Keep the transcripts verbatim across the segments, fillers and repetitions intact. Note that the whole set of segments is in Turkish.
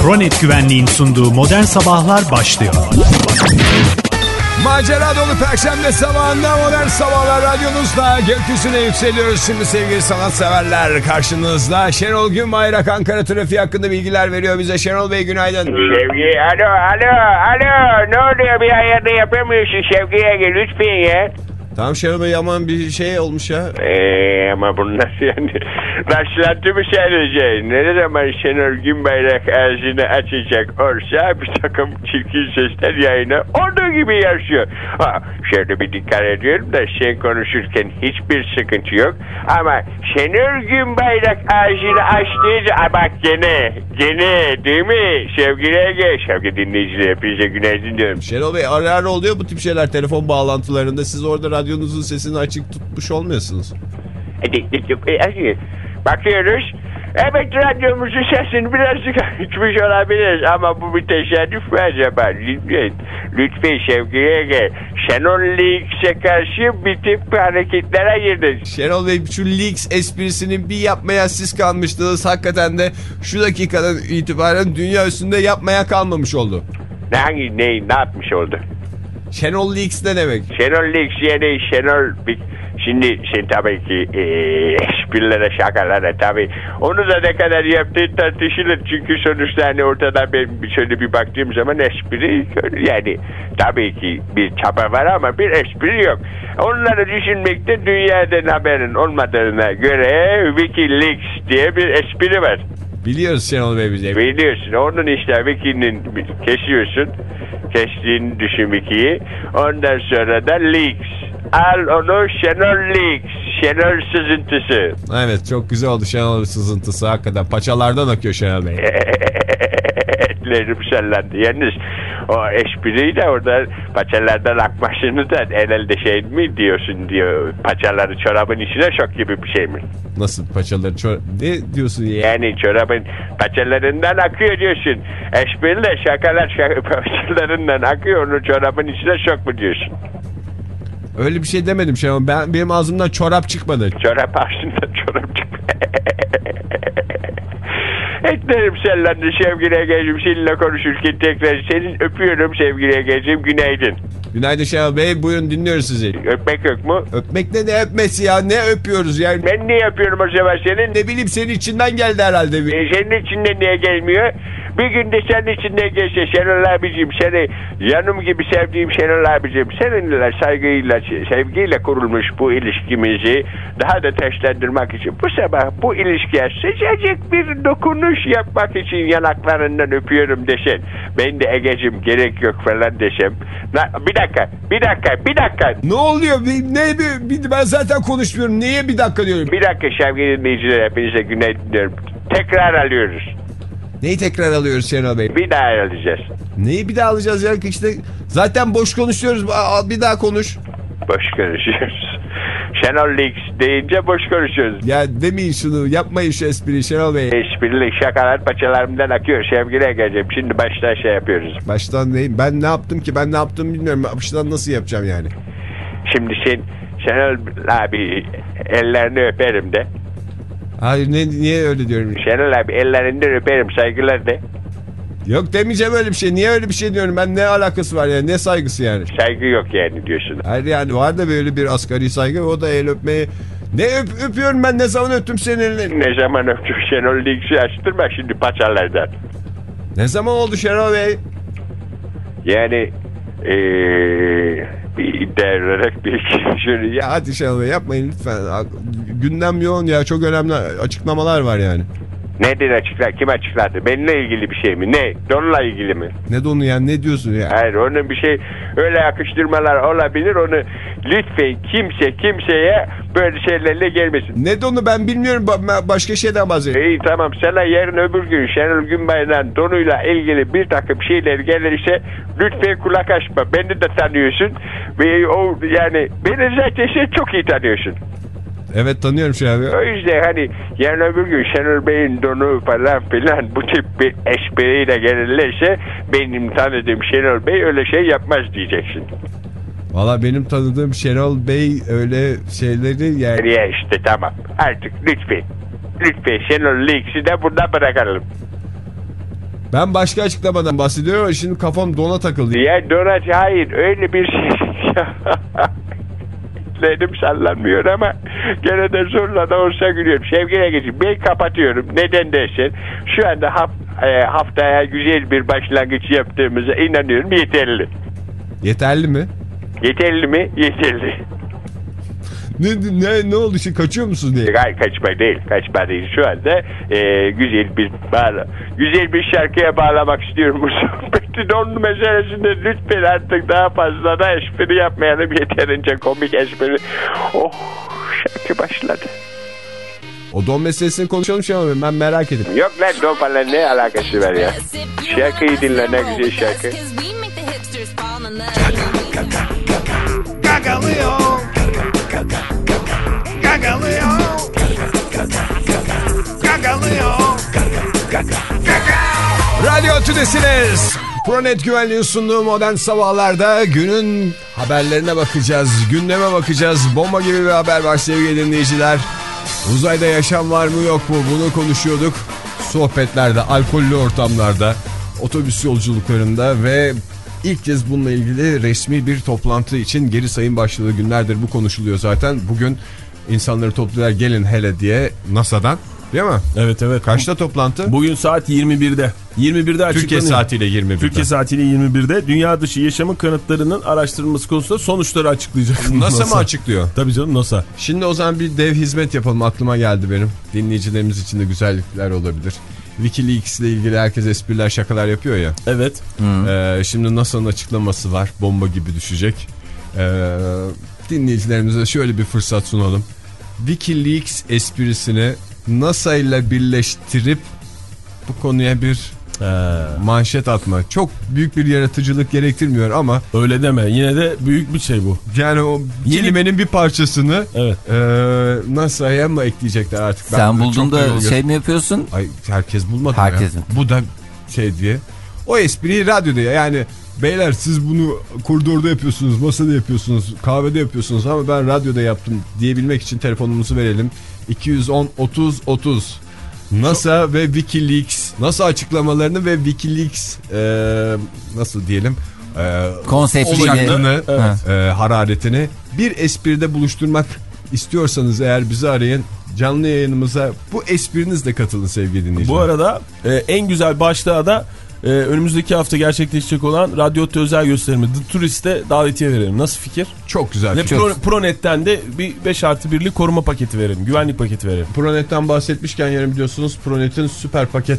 Kronet Güvenliğin sunduğu Modern Sabahlar başlıyor. Macera dolu Perşembe sabahında Modern Sabahlar radyonuzda gökyüzüne yükseliyoruz. Şimdi sevgili sanatseverler, karşınızda Şenol Günbayrak Ankara trafiği hakkında bilgiler veriyor bize. Şenol Bey günaydın. Sevgi, alo alo alo, ne oluyor, bir ayarda yapamıyorsun Sevgi Ege lütfen ya. Tamam Şenol Bey, aman bir şey olmuş ya. Eee ama bunu nasıl yani? Rastlantı mı söyleyeceksin? Ne zaman Şenol Günbayrak ağzını açacak olsa bir takım çirkin sesler yayına olduğu gibi yaşıyor. Ha, şöyle bir dikkat ediyorum da sen konuşurken hiçbir sıkıntı yok. Ama Şenol Günbayrak ağzını açtığı zaman bak gene gene değil mi sevgili Ege? Sevgili dinleyiciler, hepinize günaydın diyorum. Şenol Bey, ara ara oluyor bu tip şeyler telefon bağlantılarında. Siz orada radyonuzun sesini açık tutmuş olmuyorsunuz. Bakıyoruz. Evet, radyomuzun sesini birazcık açmış olabiliriz ama bu bir tesadüf mü acaba? Lütfen, lütfen sevgili Ege, Şenol Leaks'e karşı bir tip hareketlere girdin. Şenol Bey, şu Leaks esprisini bir yapmaya siz kalmıştınız. Hakikaten de şu dakikadan itibaren dünya üstünde yapmaya kalmamış oldu. Ne, hangi, ne, ne yapmış oldu? Şenol Leaks ne demek? Şenol Leaks yani Şenol... Şimdi sen tabii ki e, esprilere, şakalara tabii onu da ne kadar yaptığı tartışılır. Çünkü sonuçta hani ortada ben şöyle bir baktığım zaman espri yani tabii ki bir çaba var ama bir espri yok. Onları düşünmekte dünyadan haberin olmadığına göre WikiLeaks diye bir espri var. Biliyoruz Şenol Bey bize. Biliyorsun. Onun işte Wiki'nin kesiyorsun. Kestiğini düşün Wiki'yi. Ondan sonra da Leaks. Al onu Şenol Leaks. Şenol sızıntısı. Evet, çok güzel oldu Şenol sızıntısı. Hakikaten paçalardan akıyor Şenol Bey. Etlerim sallandı. Yalnız o espriyi de orada paçalardan akmasını da el elde şey mi diyorsun diyor. Paçaları çorabın içine şok gibi bir şey mi? Nasıl paçaları çorap? Ne diyorsun ya? Yani çorabın paçalarından akıyor diyorsun. Espriyle şakalar şaka, paçalarından akıyor, onu çorabın içine şok mu diyorsun? Öyle bir şey demedim Şenol. Ben, benim ağzımdan çorap çıkmadı. Çorap ağzından çorap çıkmadı. Etlerim sallandı sevgili Ege'cim, seninle konuşurken tekrar senin öpüyorum sevgili Ege'cim, günaydın. Günaydın Şenol Bey, buyurun dinliyoruz sizi. Öpmek yok mu? Öpmek ne, ne öpmesi ya, ne öpüyoruz yani? Ben niye öpüyorum o zaman senin? Ne bileyim, senin içinden geldi herhalde. E, senin içinden niye gelmiyor? Bir günde senin içinden gelse Şenol abicim, seni yanım gibi sevdiğim Şenol abicim, seninle saygıyla, sevgiyle kurulmuş bu ilişkimizi daha da taşlandırmak için bu sabah bu ilişkiye sıcacık bir dokunuş yapmak için yanaklarından öpüyorum desen, ben de Ege'cim gerek yok falan desem. Bir dakika, bir dakika, bir dakika. Ne oluyor? Ne, bir, ben zaten konuşmuyorum. Niye bir dakika diyorum? Bir dakika sevgili dinleyiciler, hepinize günaydın diyorum. Tekrar alıyoruz. Neyi tekrar alıyoruz Şenol Bey? Bir daha alacağız. Neyi bir daha alacağız ya? İşte zaten boş konuşuyoruz. Bir daha konuş. Boş konuşuyoruz. Şenol Leaks deyince boş konuşuyoruz. Ya demeyin şunu. Yapmayın şu espriyi Şenol Bey. Esprili şakalar paçalarımdan akıyor sevgili Ege'ciğim. Şimdi baştan şey yapıyoruz. Baştan neyim? Ben ne yaptım ki? Ben ne yaptım bilmiyorum. Baştan nasıl yapacağım yani? Şimdi sen Şenol abi ellerini öperim de. Hayır, ne, niye öyle diyorum? Şenol abi ellerinden öperim, saygılar de. Yok, demeyeceğim öyle bir şey. Niye öyle bir şey diyorum? Ben ne alakası var yani? Ne saygısı yani? Saygı yok yani diyorsun. Hayır yani var da böyle bir asgari saygı. O da el öpmeyi. Ne öp, öpüyorum ben? Ne zaman öptüm senin elini? Ne zaman öptüm Şenol Leaks'i açtırma şimdi paçalardan. Ne zaman oldu Şenol Bey? Yani eee... bir iddia olarak bir iki şöyle... Ya hadi Şenol Bey, yapmayın lütfen. Gündem yoğun ya, çok önemli açıklamalar var yani. Nedir açıklar? Kim açıkladı? Benimle ilgili bir şey mi? Ne? Donla ilgili mi? Ne donu yani, ne diyorsun ya? Hayır, onun bir şey öyle yakıştırmalar olabilir. Onu lütfen kimse kimseye böyle şeylerle gelmesin. Ne donu ben bilmiyorum, başka şeyden bahsediyorum. İyi tamam, sana yarın öbür gün Şenol Günbayrak'ın donuyla ilgili bir takım şeyler gelirse lütfen kulak açma. Beni de tanıyorsun ve o yani beni zaten sen çok iyi tanıyorsun. Evet, tanıyorum şu an. O yüzden hani yarın öbür gün Şenol Bey'in donu falan filan bu tip bir espriyle gelirlerse benim tanıdığım Şenol Bey öyle şey yapmaz diyeceksin. Valla benim tanıdığım Şenol Bey öyle şeyleri yani... Ya işte tamam artık lütfen. Lütfen Şenol Leaks'i de burada bırakalım. Ben başka açıklamadan bahsediyorum ama şimdi kafam dona takıldı. Ya donat hayır öyle bir şey. Elim sallanmıyor ama gene de zorla da olsa gülüyorum. Sevgili Ege'ciğim ben kapatıyorum. Neden dersen şu anda haf, e, haftaya güzel bir başlangıç yaptığımıza inanıyorum, yeterli. Yeterli mi? Yeterli mi? Yeterli. Ne, ne, ne oldu şimdi, kaçıyor musun diye? Hayır, kaçma değil, kaçma değil. Şu anda e, güzel bir bağla, güzel bir şarkıya bağlamak istiyorum bu sohbeti. Onun meselesinde lütfen artık daha fazla da espri yapmayalım, yeterince komik espri. Oh, şarkı başladı. O don meselesini konuşalım şey ama ben merak ettim. Yok lan, don falan ne alakası var ya? Şarkıyı dinle, ne güzel şarkı. Gagalıyor. Gagalıyor. Gagalıyor. Radyo Tülesi'niz. Pronet Güvenliğin sunduğu Modern Sabahlar'da günün haberlerine bakacağız. Gündeme bakacağız. Bomba gibi bir haber var sevgili dinleyiciler. Uzayda yaşam var mı yok mu bunu konuşuyorduk. Sohbetlerde, alkollü ortamlarda, otobüs yolculuklarında ve ilk kez bununla ilgili resmi bir toplantı için geri sayım başladığı günlerdir bu konuşuluyor zaten. Bugün insanları topluyorlar, gelin hele diye NASA'dan, değil mi? Evet evet. Kaçta toplantı? Bugün saat yirmi birde. yirmi birde açıklanıyor. Türkiye saatiyle yirmi birde. Türkiye saatiyle yirmi birde dünya dışı yaşamın kanıtlarının araştırılması konusunda sonuçları açıklayacak. NASA, NASA mı açıklıyor? Tabii canım, NASA. Şimdi o zaman bir dev hizmet yapalım, aklıma geldi benim. Dinleyicilerimiz için de güzellikler olabilir. Wikileaks ile ilgili herkes espriler, şakalar yapıyor ya. Evet. Ee, şimdi NASA'nın açıklaması var. Bomba gibi düşecek. Ee, dinleyicilerimize şöyle bir fırsat sunalım. Wikileaks esprisini NASA ile birleştirip bu konuya bir He. manşet atma. Çok büyük bir yaratıcılık gerektirmiyor ama. Öyle deme. Yine de büyük bir şey bu. Yani o Yeni... kelimenin bir parçasını evet. e, NASA'ya mı ekleyecekler artık? Sen buldun da şey mi yapıyorsun? Ay, herkes bulmadı herkes ya. Mi? Bu da şey diye. O espriyi radyoda, yani beyler siz bunu koridorda yapıyorsunuz, masada yapıyorsunuz, kahvede yapıyorsunuz ama ben radyoda yaptım diyebilmek için telefonumuzu verelim. iki yüz on otuz otuz. NASA Çok... ve Wikileaks, NASA açıklamalarını ve Wikileaks e, nasıl diyelim e, konseptini, evet. e, hararetini bir espride buluşturmak istiyorsanız eğer bizi arayın, canlı yayınımıza bu esprinizle katılın sevgili dinleyiciler. Bu arada e, en güzel başlığa da e, önümüzdeki hafta gerçekleşecek olan Radyo Ottu özel gösterimi The Tourist'e davetiye verelim. Nasıl fikir? Çok güzel. Ve Pro, Pronet'ten de bir beş artı birlik koruma paketi verelim. Güvenlik paketi verelim. Pronet'ten bahsetmişken yarın biliyorsunuz Pronet'in süper paket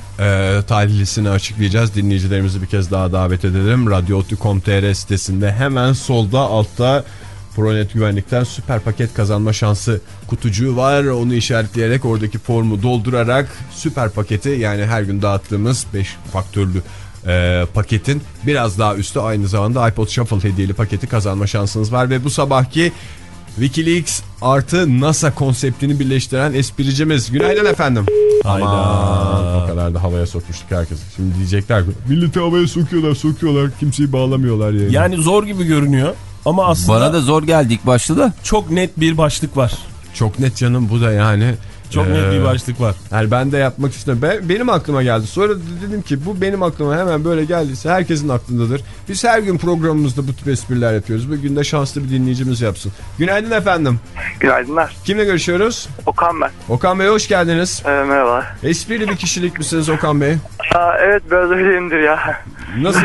e, talihlisini açıklayacağız. Dinleyicilerimizi bir kez daha davet edelim. radyo ottu nokta com nokta tr sitesinde hemen solda altta Pronet Güvenlik'ten süper paket kazanma şansı kutucuğu var. Onu işaretleyerek oradaki formu doldurarak süper paketi, yani her gün dağıttığımız beş faktörlü e, paketin biraz daha üstü, aynı zamanda iPod Shuffle hediyeli paketi kazanma şansınız var. Ve bu sabahki Wikileaks artı NASA konseptini birleştiren espricimiz. Günaydın efendim. Hayda. Aman, o kadar da havaya sokmuştuk herkesi. Şimdi diyecekler ki milleti havaya sokuyorlar sokuyorlar kimseyi bağlamıyorlar yani. Yani zor gibi görünüyor. Ama aslında bana da zor geldi ilk başta da. Çok net bir başlık var. Çok net canım, bu da yani. Çok ee, net bir başlık var. Yani ben de yapmak istiyorum. Ben, benim aklıma geldi. Sonra dedim ki bu benim aklıma hemen böyle geldiyse herkesin aklındadır. Biz her gün programımızda bu tip espriler yapıyoruz. Bugün de şanslı bir dinleyicimiz yapsın. Günaydın efendim. Günaydınlar. Kimle görüşüyoruz? Okan ben. Okan Bey hoş geldiniz. Ee, merhaba. Esprili bir kişilik misiniz Okan Bey? Aa, evet biraz öyleyimdir ya. Nasıl?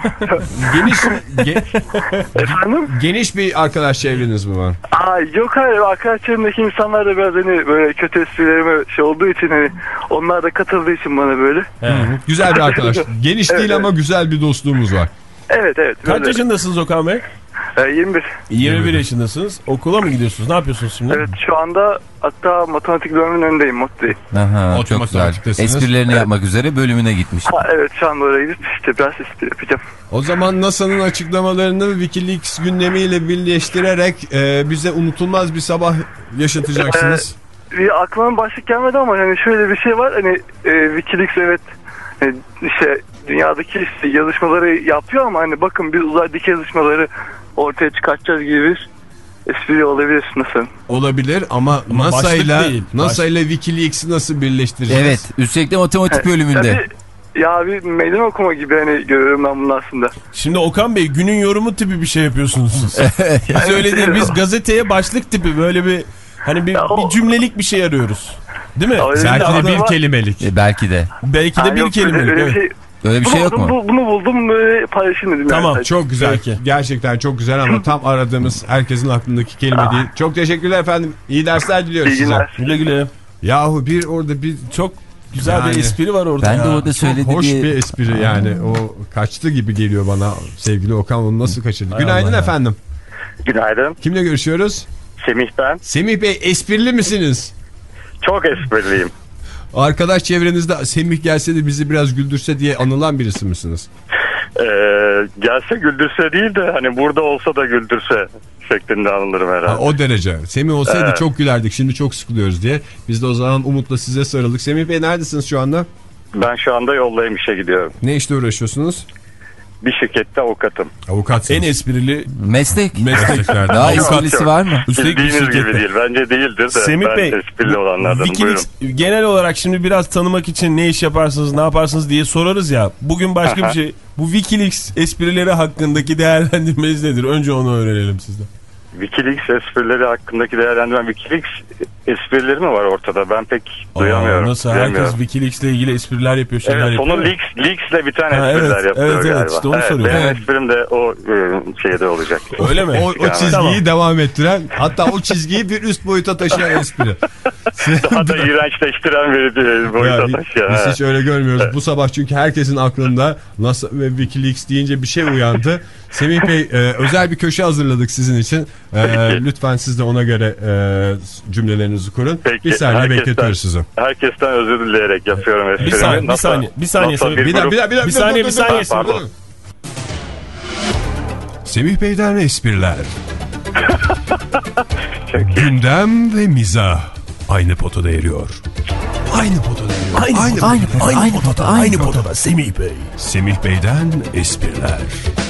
geniş ge Efendim? Geniş bir arkadaş çevreniz mi var? Aa, yok hayır, arkadaş çevremdeki insanlar da biraz hani böyle kötü esprilerime şey olduğu için, hani onlar da katıldığı için bana böyle. He. Güzel bir arkadaş. Geniş evet, değil evet. ama güzel bir dostluğumuz var. Evet evet. Kaç böyle. yaşındasınız Okan Bey? yirmi bir. yirmi bir yaşındasınız. Okula mı gidiyorsunuz? Ne yapıyorsunuz şimdi? Evet, şu anda hatta matematik bölümünün önündeyim, MOTTE'yim. Aha, çok güzel. Esprilerini evet. yapmak üzere bölümüne gitmiş. Ha, evet, şu anda oraya gidip işte biraz espri yapacağım. O zaman NASA'nın açıklamalarını Wikileaks gündemiyle birleştirerek e, bize unutulmaz bir sabah yaşatacaksınız. Ee, bir aklıma başlık gelmedi ama hani şöyle bir şey var. Hani e, Wikileaks evet e, işte dünyadaki işte yazışmaları yapıyor ama hani bakın biz uzaydaki yazışmaları ortaya çıkartacağız gibi bir espri olabilir nasıl? Olabilir ama, ama NASA ile NASA ile Wikileaks'i nasıl birleştireceğiz? Evet, üstelik de matematik bölümünde. Tabii, Ya bir meydan okuma gibi hani görüyorum ben bunu aslında. Şimdi Okan Bey günün yorumu tipi bir şey yapıyorsunuz siz. Biz öyle değil, biz gazeteye başlık tipi böyle bir hani bir, bir cümlelik bir şey arıyoruz. Değil mi? Belki de bir kelimelik. E, belki de. Belki de ha, bir kelimelik. Öyle bir şey, öyle bir şey yok mu? Bu, bunu buldum böyle paylaşayım dedim. Tamam yani. çok güzel. Belki. Gerçekten çok güzel ama tam aradığımız herkesin aklındaki kelime değil. Çok teşekkürler efendim. İyi dersler diliyoruz size. Güle güle. Yahu bir orada bir çok güzel yani, bir espri var orada. Ben ya. de orada söyledi hoş diye. bir espri yani. O kaçtı gibi geliyor bana sevgili Okan. Onu nasıl kaçırdı? Hay Günaydın Allah efendim. Ya. Günaydın. Kimle görüşüyoruz? Semih ben. Semih Bey esprili misiniz? Çok espriliyim. Arkadaş çevrenizde Semih gelse de bizi biraz güldürse diye anılan birisi misiniz? Ee, gelse güldürse değil de hani burada olsa da güldürse şeklinde anılırım herhalde. Ha, o derece. Semih olsaydı evet. Çok gülerdik, şimdi çok sıkılıyoruz diye. Biz de o zaman umutla size sarıldık. Semih Bey neredesiniz şu anda? Ben şu anda yoldayım, işe gidiyorum. Ne işte uğraşıyorsunuz? Bir şirkette avukatım. Avukatsınız. En esprili meslek. Mesleklerden. Daha esprisi var mı? Bildiğiniz gibi değil. Bence değildir de. Semih ben Bey, esprili olanlardan. Wikileaks, genel olarak şimdi biraz tanımak için ne iş yaparsınız, ne yaparsınız diye sorarız ya. Bugün başka bir şey. Bu Wikileaks esprileri hakkındaki değerlendirmeniz nedir? Önce onu öğrenelim sizden. Wikileaks esprileri hakkındaki değerlendirme. Wikileaks esprileri mi var ortada? Ben pek Aa, duyamıyorum. Nasıl? Herkes Wikileaks ile ilgili espriler yapıyor. Evet, yapıyor. sonu Leaks, Leaks'le bir tane ha, espriler evet, yapıyor evet, galiba. Evet, işte onu evet, soruyorum. Benim evet. esprim de o e, şeyde olacak. Öyle mi? O, o çizgiyi tamam. devam ettiren, hatta o çizgiyi bir üst boyuta taşıyan espri. Daha da iğrençleştiren bir boyuta ya, taşıyan. Biz hiç öyle görmüyoruz. Bu sabah çünkü herkesin aklında NASA ve Wikileaks deyince bir şey uyandı. Semih Bey e, özel bir köşe hazırladık sizin için. E, lütfen siz de ona göre e, cümlelerinizi kurun. Peki, bir saniye bekletiyoruz sizi. Herkesten özür dileyerek yapıyorum esprimi. Bir saniye, bir saniye. Bir saniye. Bir, bir, bir, bir, bir, bir saniye, bir saniye. Pardon. Semih Bey'den espriler. Gündem ve mizah aynı potada eriyor. Aynı potada eriyor. Aynı, aynı, aynı, aynı, aynı potada, aynı, aynı potada. potada. Semih Bey. Semih Bey'den espriler.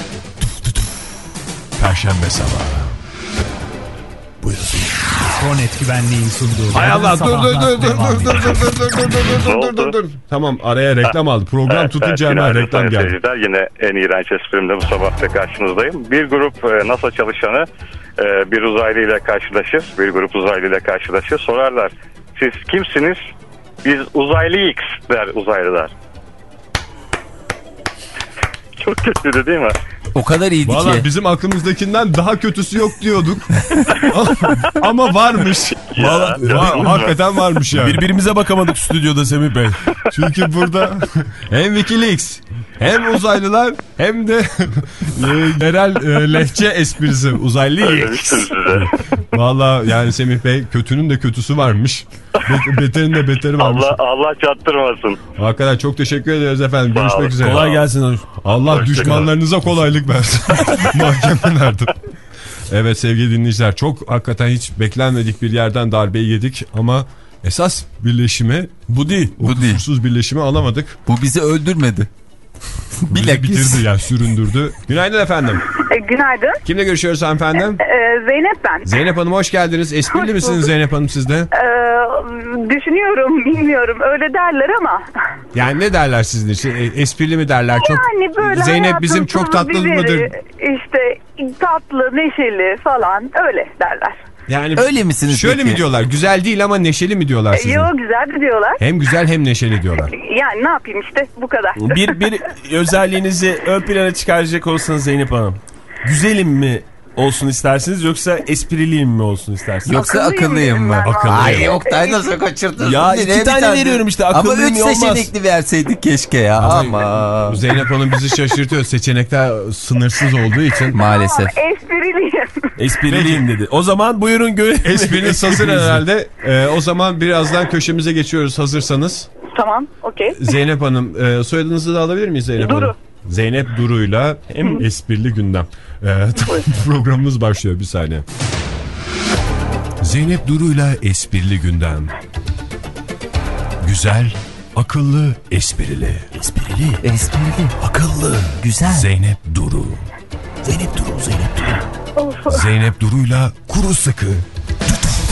Perşembe sabahı. Buyurun. Kronet güvenliğin sunduğu. Hay Allah, dur dur dur dur dur dur dur dur dur dur dur dur. Tamam, araya reklam aldı. Program evet, tutunca evet, hemen reklam geldi. Seyirciler, yine en iğrenç esprimde bu sabah da karşınızdayım. Bir grup NASA çalışanı bir uzaylı ile karşılaşır. Bir grup uzaylı ile karşılaşır. Sorarlar, siz kimsiniz? Biz uzaylıyız der uzaylılar. Çok kötüydü değil mi? O kadar iyiydi vallahi ki. Valla bizim aklımızdakinden daha kötüsü yok diyorduk. Ama varmış. Ya, vallahi, var, hakikaten varmış yani. Birbirimize bakamadık stüdyoda Semih Bey. Çünkü burada hem Wikileaks hem uzaylılar hem de yerel e, lehçe esprisi uzaylıyız. Valla yani Semih Bey, kötünün de kötüsü varmış. Beterin de beteri varmış. Allah Allah çattırmasın. Hakikaten çok teşekkür ederiz efendim. Sağ Görüşmek olun. üzere. Kolay gelsin. Allah Hoşçakalın. Düşmanlarınıza kolaylık versin. Mahkemelerde. Evet sevgili dinleyiciler, çok hakikaten hiç beklenmedik bir yerden darbeyi yedik ama esas birleşimi bu değil. O bu kusursuz değil. Birleşimi alamadık. Bu bizi öldürmedi. Bile bitirdi yani, süründürdü. Günaydın efendim. E, günaydın. Kimle görüşüyoruz hanımefendi? E, Zeynep ben. Zeynep Hanım hoş geldiniz. Esprili hoş misiniz Zeynep Hanım sizde? E, düşünüyorum, bilmiyorum. Öyle derler ama. Yani ne derler sizin için? E, esprili mi derler? Çok yani böyle Zeynep bizim çok tatlı biberi, mıdır? İşte tatlı, neşeli falan öyle derler. Yani öyle misiniz şöyle peki? mi diyorlar? Güzel değil ama neşeli mi diyorlar sizin? Yok, güzel diyorlar. Hem güzel hem neşeli diyorlar. Yani ne yapayım işte, bu kadar. Bir, bir özelliğinizi ön plana çıkaracak olsanız Zeynep Hanım. Güzelim mi olsun istersiniz yoksa espriliyim mi olsun istersiniz? Yoksa akıllıyım, akıllıyım mı? Akıllıyım. Ay Oktay nasıl kaçırdın? Ya iki tane, tane veriyorum işte, akıllıyım olmaz. Ama üç seçenekli verseydik keşke ya. Ama, ama. Zeynep Hanım bizi şaşırtıyor. Seçenekler sınırsız olduğu için. Maalesef. Tamam, espriliyim. Espriliyim dedi. O zaman buyurun görelim. Espriniz hazır herhalde. Ee, o zaman birazdan köşemize geçiyoruz hazırsanız. Tamam, okey. Zeynep Hanım, e, soyadınızı da alabilir miyiz Zeynep Duru. Hanım? Zeynep Duru'yla hem esprili gündem. Ee, programımız başlıyor, bir saniye. Zeynep Duru'yla esprili gündem. Güzel, akıllı, esprili. Esprili. Esprili. Akıllı. Güzel. Zeynep Duru. Zeynep Duru, Zeynep Duru. Zeynep Duru'yla kuru sıkı.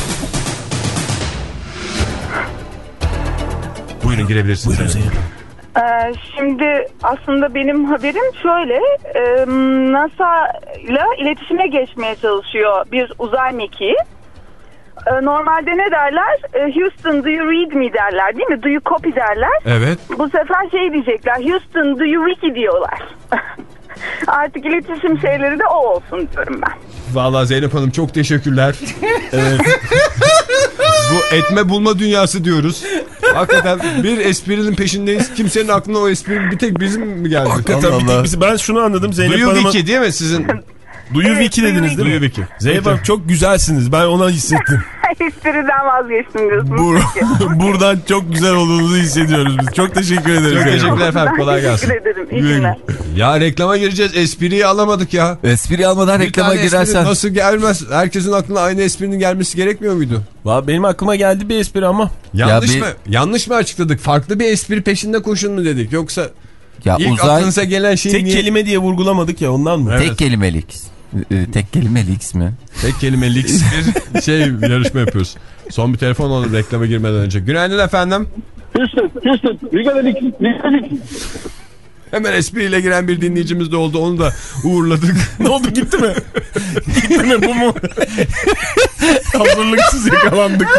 Buyurun girebilirsiniz. Buyurun Zeynep. Ee, şimdi aslında benim haberim şöyle, e, NASA ile iletişime geçmeye çalışıyor bir uzay mekiği. E, normalde ne derler? E, Houston do you read me derler, değil mi? Do you copy derler. Evet. Bu sefer şey diyecekler, Houston do you wiki diyorlar. Artık iletişim şeyleri de o olsun diyorum ben. Vallahi Zeynep Hanım çok teşekkürler. Evet. Bu etme bulma dünyası diyoruz. Hakikaten bir esprinin peşindeyiz. Kimsenin aklına o espri bir tek bizim mi geldi? Hakikaten Allah bir tek bizi, ben şunu anladım Zeynep Duyu Hanım'ın. Wiki değil mi sizin? Duyu Evet, Wiki dediniz değil mi? Duyu Wiki. Zeynep Hanım çok güzelsiniz. Ben ona hissettim. Espriden vazgeçtim diyorsunuz. Bur Buradan çok güzel olduğunuzu hissediyoruz biz. Çok teşekkür ederiz. Çok Zeynep. teşekkürler efendim. Kolay gelsin. Teşekkür ederim. İyi günler. Ya reklama gireceğiz. Espriyi alamadık ya. Espri almadan Bir reklama tane espri girersen. nasıl gelmez? Herkesin aklına aynı esprinin gelmesi gerekmiyor muydu? Vallahi benim aklıma geldi bir espri ama. Yanlış bir- mı? Yanlış mı açıkladık? Farklı bir espri peşinde koşun mu dedik? Yoksa Ya ilk uzay aklınıza gelen şey Tek niye? kelime diye vurgulamadık ya ondan mı? tek kelimelik. Ee, tek kelimelik mi? Tek kelimelik bir şey yarışma yapıyoruz. Son bir telefon alalım reklama girmeden önce. Günaydın efendim. Houston, Houston, we got a leak, we got a leak. Hemen espriyle giren bir dinleyicimiz de oldu. Onu da uğurladık. Ne oldu, gitti mi? Gitti mi, bu mu? Hazırlıksız yakalandık.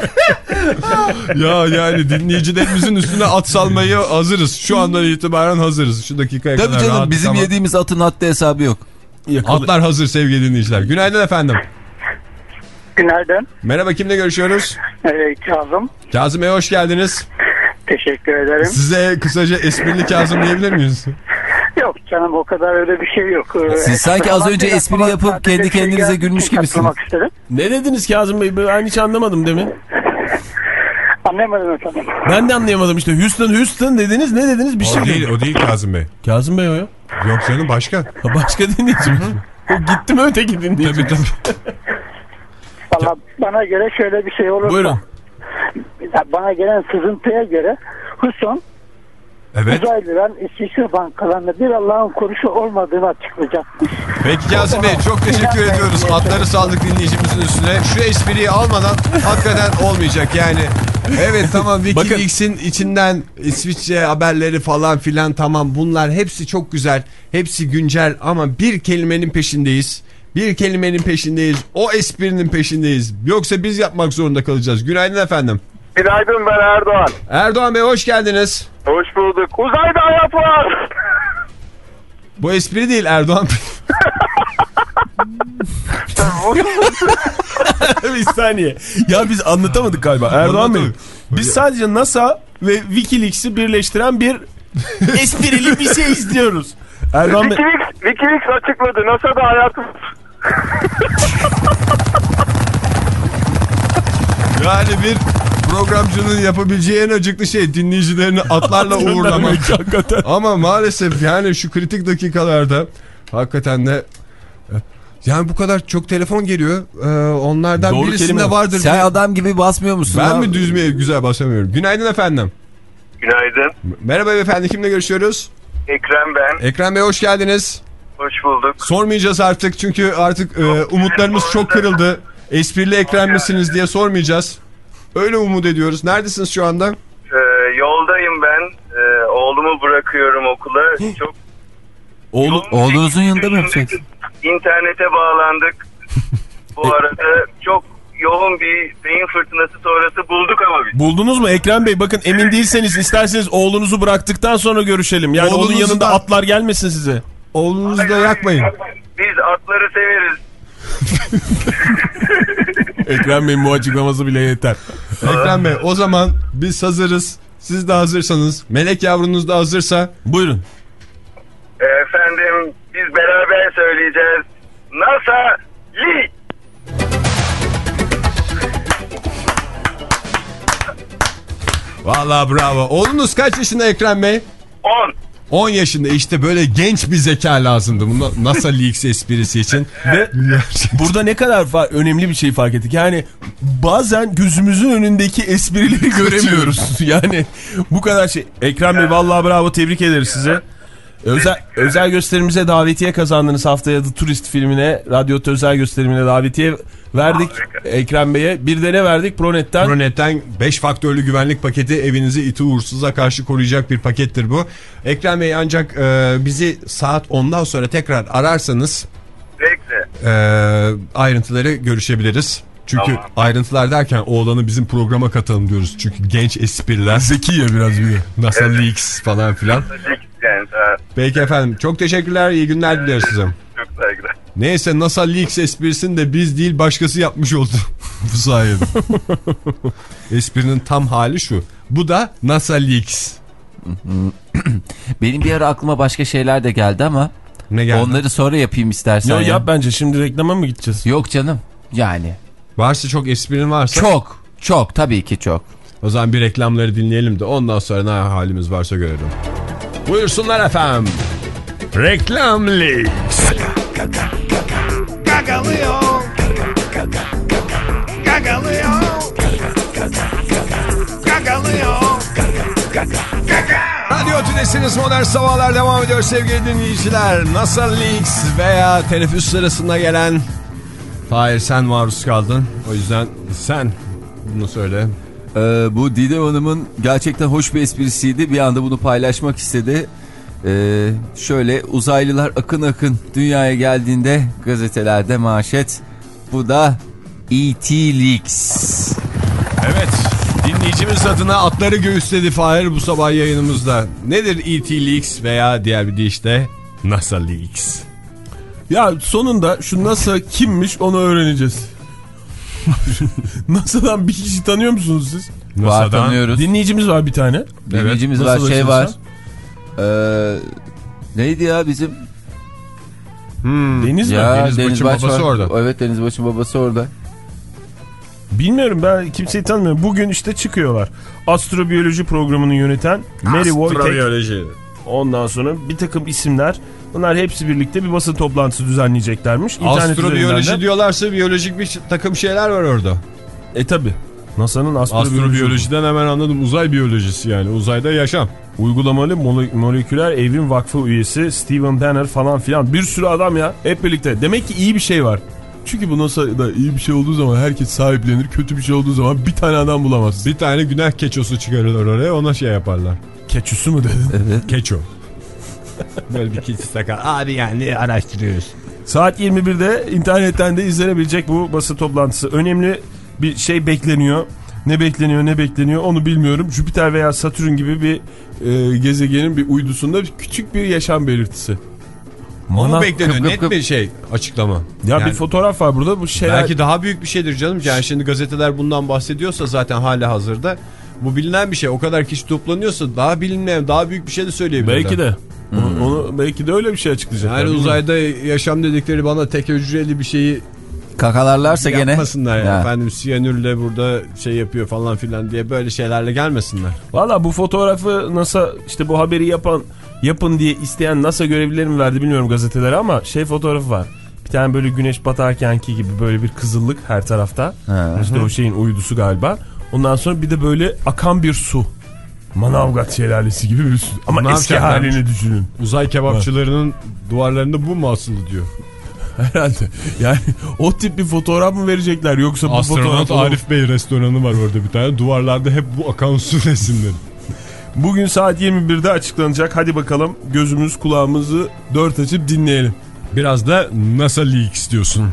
Ya yani dinleyicilerimizin üstüne at salmayı hazırız. Şu andan itibaren hazırız. Şu dakikaya Tabii kadar canım rahatlık bizim ama yediğimiz atın haddi hesabı yok. Yakalı... atlar hazır sevgili dinleyiciler. Günaydın efendim. Günaydın. Merhaba, kimle görüşüyoruz? Ee, Kazım. Kazım Bey hoş geldiniz. Teşekkür ederim. Size kısaca esprili Kazım diyebilir miyiz? Yok canım, o kadar öyle bir şey yok. Siz sanki az önce espri yapıp kendi kendinize gülmüş gibisiniz. Ne dediniz Kazım Bey? Ben hiç anlamadım demin. Anlayamadım efendim. Ben de anlayamadım işte. Houston Houston dediniz, ne dediniz? Bir şey O değil, o değil Kazım Bey. Kazım Bey o ya. Yok canım, başka. Ha, başka dinleyicim. O gitti mi öteki dinleyicim? Tabii tabii. Valla bana göre şöyle bir şey olursa. Buyurun. Bana gelen sızıntıya göre Houston Evet. uzaylıların İsviçre bankalarında bir Allah'ın kuruşu olmadığını açıklayacak. Peki Kazım Bey çok teşekkür ediyoruz. Atları saldık dinleyicimizin üstüne. Şu espriyi almadan hakikaten olmayacak yani. Evet tamam, Wikileaks'in içinden İsviçre haberleri falan filan, tamam bunlar hepsi çok güzel. Hepsi güncel ama bir kelimenin peşindeyiz. Bir kelimenin peşindeyiz. O esprinin peşindeyiz. Yoksa biz yapmak zorunda kalacağız. Günaydın efendim. Günaydın, ben Erdoğan. Erdoğan Bey hoş geldiniz. Hoş bulduk. Uzayda hayat var. Bu espri değil Erdoğan Bey. Bir saniye. Ya biz anlatamadık galiba. Erdoğan Bey. Biz sadece NASA ve Wikileaks'i birleştiren bir esprili bir şey istiyoruz. Erdoğan Bey. Wikileaks, Wikileaks açıkladı. NASA'da hayatım. Yani bir programcının yapabileceği en acıklı şey dinleyicilerini atlarla uğurlamak. Ama maalesef yani şu kritik dakikalarda hakikaten de yani bu kadar çok telefon geliyor. Ee, onlardan Doğru birisinde kelime. vardır. Sen diye. adam gibi basmıyor musun? Ben abi? mi düzmeye güzel basamıyorum? Günaydın efendim. Günaydın. Merhaba efendim, kimle görüşüyoruz? Ekrem ben. Ekrem Bey hoş geldiniz. Hoş bulduk. Sormayacağız artık çünkü artık e, umutlarımız çok kırıldı. Esprili Ekrem misiniz diye sormayacağız. Öyle umut ediyoruz. Neredesiniz şu anda? Ee, yoldayım ben. Ee, oğlumu bırakıyorum okula. Çok Oğlum, Oğlunuzun yanında mı yapacaksın? İnternete bağlandık. Bu arada çok yoğun bir beyin fırtınası sonrası bulduk ama biz. buldunuz mu Ekrem Bey? Bakın emin değilseniz isterseniz oğlunuzu bıraktıktan sonra görüşelim. Yani Oğlunuzu onun yanında da- atlar gelmesin size. Oğlunuzu da yakmayın. Biz atları severiz. Ekrem Bey'in bu açıklaması bile yeter. Ekrem Bey o zaman biz hazırız. Siz de hazırsanız, melek yavrunuz da hazırsa. Buyurun. Efendim biz beraber söyleyeceğiz. NASA Li. Vallahi bravo. Oğlunuz kaç yaşında Ekrem Bey? on. on yaşında. İşte böyle genç bir zeka lazımdı. Bunu NASA Leaks esprisi için. Ve burada ne kadar fa- önemli bir şey fark ettik. Yani bazen gözümüzün önündeki esprileri göremiyoruz. Yani bu kadar şey. Ekrem Bey vallahi bravo, tebrik ederiz size. Özel, özel gösterimize davetiye kazandınız haftaya The Turist filmine. Radyo özel gösterimine davetiye verdik Ekrem Bey'e. Bir de ne verdik? Pronet'ten. Pronet'ten beş faktörlü güvenlik paketi, evinizi iti uğursuza karşı koruyacak bir pakettir bu. Ekrem Bey ancak e, bizi saat ondan sonra tekrar ararsanız Bekle. e, ayrıntıları görüşebiliriz. Çünkü tamam. Ayrıntılar derken oğlanı bizim programa katalım diyoruz. Çünkü genç espriler. Zeki ya biraz bir. NASA evet. Leaks falan filan. Yani, peki efendim. Çok teşekkürler. İyi günler evet. diliyoruz size. Çok saygılar. Neyse NASA Leaks esprisini de biz değil başkası yapmış oldu. Bu sayede. Esprinin tam hali şu. Bu da NASA Leaks. Benim bir ara aklıma başka şeyler de geldi ama ne geldi? Onları sonra yapayım istersen. Yok ya. yap bence, şimdi reklama mı gideceğiz? Yok canım yani. Varsa çok esprin varsa. Çok çok tabii ki çok. O zaman bir reklamları dinleyelim de ondan sonra ne halimiz varsa görelim. Buyursunlar efendim. Reklam Leaks. Gagalıyor. Gagalıyor. Gagalıyor. Radyo Tülesi'niz, Modern Sabahlar devam ediyor sevgili dinleyiciler. NASA Leaks veya teneffüs sırasında gelen... Hayır, sen maruz kaldın. O yüzden sen bunu söyle. Ee, bu Didem Hanım'ın gerçekten hoş bir esprisiydi. Bir anda bunu paylaşmak istedi. Ee, şöyle uzaylılar akın akın dünyaya geldiğinde gazetelerde manşet. Bu da E T Leaks. Evet, dinleyicimiz adına atları göğüsledi Fahir bu sabah yayınımızda. Nedir E T Leaks veya diğer bir deyişle NASA Leaks? Ya sonunda şu NASA kimmiş onu öğreneceğiz. NASA'dan bir kişi tanıyor musunuz siz? Var, tanıyoruz. Dinleyicimiz var bir tane. Dinleyicimiz evet, var, şey çalışırsa? var. Ee, neydi ya bizim? Hmm. Deniz ya, mi? Deniz, Deniz babası var. orada. Evet, Deniz Baş'ın babası orada. Bilmiyorum, ben kimseyi tanımıyorum. Bugün işte çıkıyorlar. Astrobiyoloji programını yöneten Mary Wojtek. Ondan sonra bir takım isimler. Bunlar hepsi birlikte bir basın toplantısı düzenleyeceklermiş. Astrobiyoloji diyorlarsa biyolojik bir takım şeyler var orada. E tabi. NASA'nın astrobiyoloji. Astrobiyolojiden hemen anladım. Uzay biyolojisi yani. Uzayda yaşam. Uygulamalı Mole Moleküler Evrim Vakfı üyesi Stephen Banner falan filan. Bir sürü adam ya. Hep birlikte. Demek ki iyi bir şey var. Çünkü bu NASA'da iyi bir şey olduğu zaman herkes sahiplenir. Kötü bir şey olduğu zaman bir tane adam bulamaz. Bir tane günah keçosu çıkarırlar oraya. Ona şey yaparlar. Keçosu mu dedin? Evet. Keço. Böyle bir keçi sakal. Abi yani araştırıyoruz. Saat yirmi birde internetten de izlenebilecek bu basın toplantısı. Önemli bir şey bekleniyor. Ne bekleniyor ne bekleniyor onu bilmiyorum. Jüpiter veya Satürn gibi bir e, gezegenin bir uydusunda küçük bir yaşam belirtisi. Onu bekleniyor. Kıp, Net kıp, bir şey açıklama. Ya yani, bir fotoğraf var burada. Bu şeyler... Belki daha büyük bir şeydir canım. Yani şimdi gazeteler bundan bahsediyorsa zaten hala hazırda. Bu bilinen bir şey. O kadar kişi toplanıyorsa daha bilinmeyen, daha büyük bir şey de söyleyebilirler. Belki de. Hmm. Onu, onu belki de öyle bir şey açıklayacaklar. Yani uzayda yaşam dedikleri bana tek hücreli bir şeyi kakalarlarsa gene yapmasınlar ya. Yani. Efendim siyanürle burada şey yapıyor falan filan diye böyle şeylerle gelmesinler. Valla bu fotoğrafı NASA işte bu haberi yapan yapın diye isteyen NASA görevlileri mi verdi bilmiyorum gazetelere ama şey fotoğrafı var. Bir tane böyle güneş batarkenki gibi böyle bir kızıllık her tarafta. Ha. İşte o şeyin uydusu galiba. Ondan sonra bir de böyle akan bir su. Manavgat şelalesi gibi bir su. Ama ne eski halini düşünün. Uzay kebapçılarının duvarlarında bu mu asılı diyor. Herhalde. Yani o tip bir fotoğraf mı verecekler yoksa bu Astronot fotoğraf... Arif Bey restoranı var orada bir tane. Duvarlarda hep bu akan su resimleri. Bugün saat yirmi birde açıklanacak. Hadi bakalım gözümüz kulağımızı dört açıp dinleyelim. Biraz da NASA Leaks diyorsun.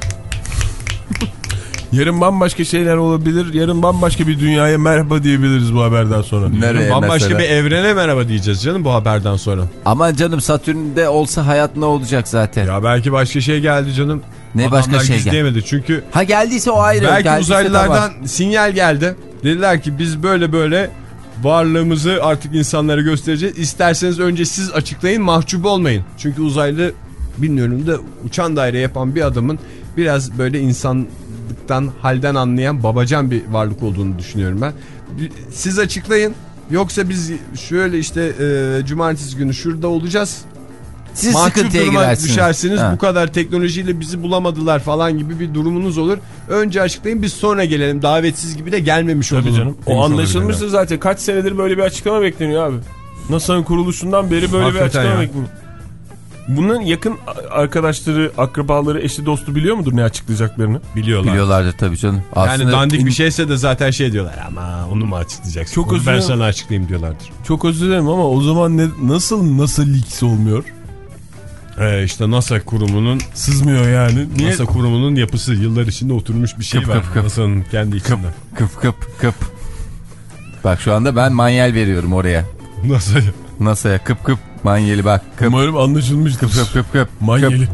Yarın bambaşka şeyler olabilir. Yarın bambaşka bir dünyaya merhaba diyebiliriz bu haberden sonra. Nereye bambaşka mesela? Bir evrene merhaba diyeceğiz canım bu haberden sonra. Ama canım Satürn'de olsa hayat ne olacak zaten? Ya belki başka şey geldi canım. Ne adamlar başka şey geldi? Çünkü ha geldiyse o ayrı. Belki uzaylılardan sinyal geldi. Dediler ki biz böyle böyle varlığımızı artık insanlara göstereceğiz. İsterseniz önce siz açıklayın, mahcup olmayın. Çünkü uzaylı bilmiyorum da uçan daire yapan bir adamın biraz böyle insanlıktan, halden anlayan babacan bir varlık olduğunu düşünüyorum ben. Siz açıklayın. Yoksa biz şöyle işte e, cumartesi günü şurada olacağız. Siz sıkıntıya girersiniz. Düşersiniz. Ha. Bu kadar teknolojiyle bizi bulamadılar falan gibi bir durumunuz olur. Önce açıklayın, biz sonra gelelim. Davetsiz gibi de gelmemiş tabii olalım. Canım. O anlaşılmıştır zaten. Kaç senedir böyle bir açıklama bekleniyor abi. NASA'nın kuruluşundan beri böyle Hakikaten bir açıklama bekliyorum. Bunun yakın arkadaşları, akrabaları, eşi, dostu biliyor mudur ne açıklayacaklarını? Biliyorlar. Biliyorlardır tabii canım. Aslında Yani dandik in... bir şeyse de zaten şey diyorlar ama onu mu açıklayacaksın? Çok Onu özür ben dilerim. sana açıklayayım diyorlardır. Çok özür dilerim ama o zaman ne, nasıl NASA leaks olmuyor? Ee, işte NASA kurumunun Sızmıyor yani. Niye? NASA kurumunun yapısı yıllar içinde oturmuş bir şey Kıp var. kıp kıp. NASA'nın kendi içinde. Kıp kıp kıp. Bak şu anda ben manyel veriyorum oraya. NASA'ya. NASA'ya kıp kıp manyeli bak. Kıp Umarım anlaşılmıştır. kıp kıp kıp. Manyeli.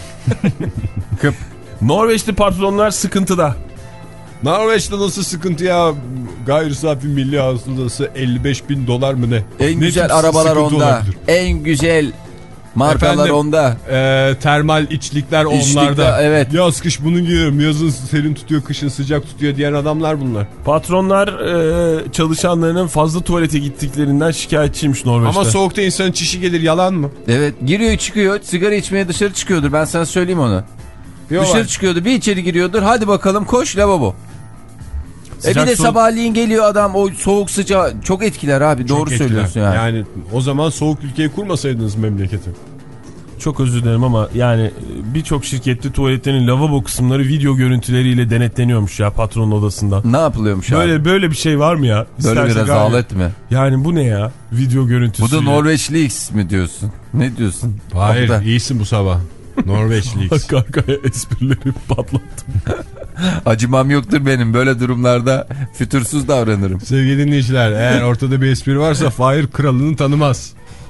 Kıp. Norveçli patronlar sıkıntıda. Norveç'te nasıl sıkıntı ya? Gayri safi milli hasılası elli beş bin dolar mı ne? En Ne güzel tip arabalar sıkıntı onda. olabilir? En güzel markalar Efendim, onda. Ee, termal içlikler onlarda. İçlikler, evet. Yaz kış bunu giyiyorum. Yazın serin tutuyor, kışın sıcak tutuyor diyen adamlar bunlar. Patronlar e, çalışanlarının fazla tuvalete gittiklerinden şikayetçiymiş Norveç'te. Ama soğukta insanın çişi gelir, yalan mı? Evet, giriyor çıkıyor, sigara içmeye dışarı çıkıyordur, ben sana söyleyeyim onu. Diyorlar. Dışarı çıkıyordur, bir içeri giriyordur, hadi bakalım koş lavabo. Sıcak e bir de soğuk... sabahleyin geliyor adam, o soğuk sıcağı çok etkiler abi, Çok doğru etkiler. söylüyorsun yani. Yani o zaman soğuk ülkeyi kurmasaydınız memleketi. Çok özür dilerim ama yani birçok şirkette tuvaletlerin lavabo kısımları video görüntüleriyle denetleniyormuş ya patronun odasından. Ne yapılıyormuş Böyle abi? böyle bir şey var mı ya? Böyle bir İsterse rezalet gayet... mi? Yani bu ne ya? Video görüntüsü. Bu da Norveç Leaks mi diyorsun? Ne diyorsun? Hayır, Orada. iyisin bu sabah. Norveç Leaks. Kakaya esprileri patlattım. Acımam yoktur benim, böyle durumlarda fütursuz davranırım. Sevgili dinleyiciler, eğer ortada bir espri varsa Fahir kralını tanımaz.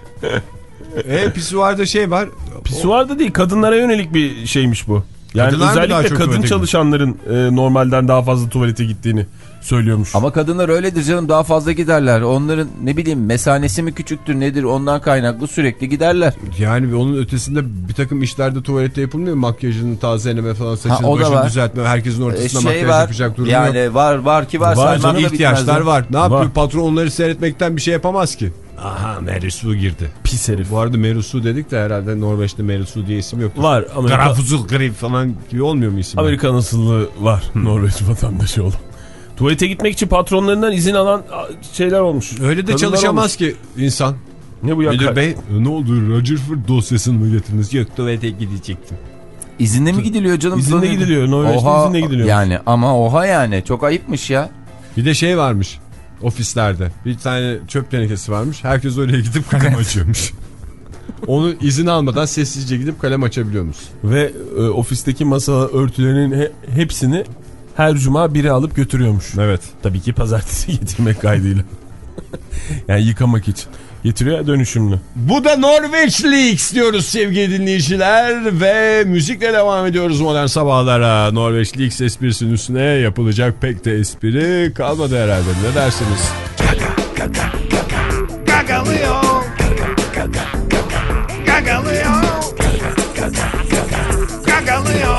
E pisuarda şey var. Pisuarda değil, kadınlara yönelik bir şeymiş bu. Yani Kadınlar mı daha özellikle çok kadın tuvalete çalışanların e, normalden daha fazla tuvalete gittiğini söylüyormuş. Ama kadınlar öyledir canım, daha fazla giderler. Onların ne bileyim mesanesi mi küçüktür nedir, ondan kaynaklı sürekli giderler. Yani onun ötesinde bir takım işlerde tuvalette yapılmıyor. Makyajını tazeleme falan, saçını Ha, o da başını var. düzeltme. Herkesin ortasında Ee, şey makyaj var, yapacak durum yani yok. var var ki var. Var saymakla Canım, ihtiyaçlar bitmez. var. Ne yapıyor Var. patron, onları seyretmekten bir şey yapamaz ki. Aha, Merisu girdi. Pis herif. Bu arada Merisu dedik de herhalde Norveç'te Merisu diye isim yok. Var. Amerika, Garafuzul Grip falan gibi olmuyor mu isim? Amerikan asıllı var. Norveç vatandaşı olan. Tuvalete gitmek için patronlarından izin alan şeyler olmuş. Öyle de Kadınlar çalışamaz olmuş. ki insan. Ne bu ya? Müdür bey, ne oldu, Rogerford dosyasını mı getirdiniz? Yok, tuvalete gidecektim. İzinle mi gidiliyor canım? İzinle Sonra- gidiliyor. Norveç'te Oha, izinle gidiliyor. yani ama oha yani çok ayıpmış ya. Bir de şey varmış ofislerde. Bir tane çöp tenekesi varmış. Herkes oraya gidip kalem açıyormuş. Onu izin almadan sessizce gidip kalem açabiliyormuş. Ve e, ofisteki masa örtülerinin he, hepsini her cuma biri alıp götürüyormuş. Evet. Tabii ki pazartesi getirmek kaydıyla. Yani yıkamak için. Getiriyor dönüşümlü. Bu da Norveç Leaks diyoruz sevgili dinleyiciler ve müzikle devam ediyoruz modern sabahlara. Norveç Leaks esprisinin üstüne yapılacak pek de espri kalmadı herhalde. Ne dersiniz? Gagalıyor. Gagalıyor. Gagalıyor.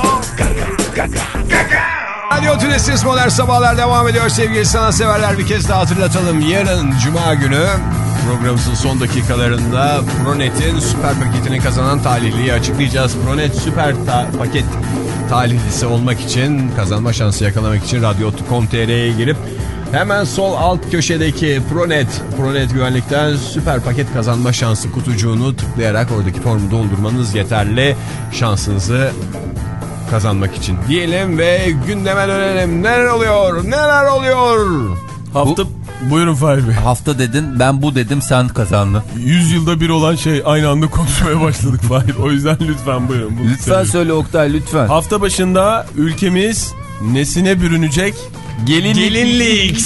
Radyo Tülesiz modern sabahlar devam ediyor sevgili sanatseverler. Bir kez daha hatırlatalım. Yarın Cuma günü programımızın son dakikalarında Pronet'in süper paketini kazanan talihliyi açıklayacağız. Pronet süper ta- paket talihlisi olmak için, kazanma şansı yakalamak için radyo nokta com nokta tr'ye girip hemen sol alt köşedeki Pronet, Pronet güvenlikten süper paket kazanma şansı kutucuğunu tıklayarak oradaki formu doldurmanız yeterli. Şansınızı kazanmak için diyelim ve gündeme dönelim. Neler oluyor? Neler oluyor? Hafta buyurun Fahir Bey. Hafta dedin, ben bu dedim, sen kazandın. yüz yılda bir olan şey, aynı anda konuşmaya başladık Fahir. O yüzden lütfen buyurun. Bunu Lütfen seviyorum. söyle Oktay, lütfen. Hafta başında ülkemiz nesine bürünecek? Gelinlik. Gelinlik.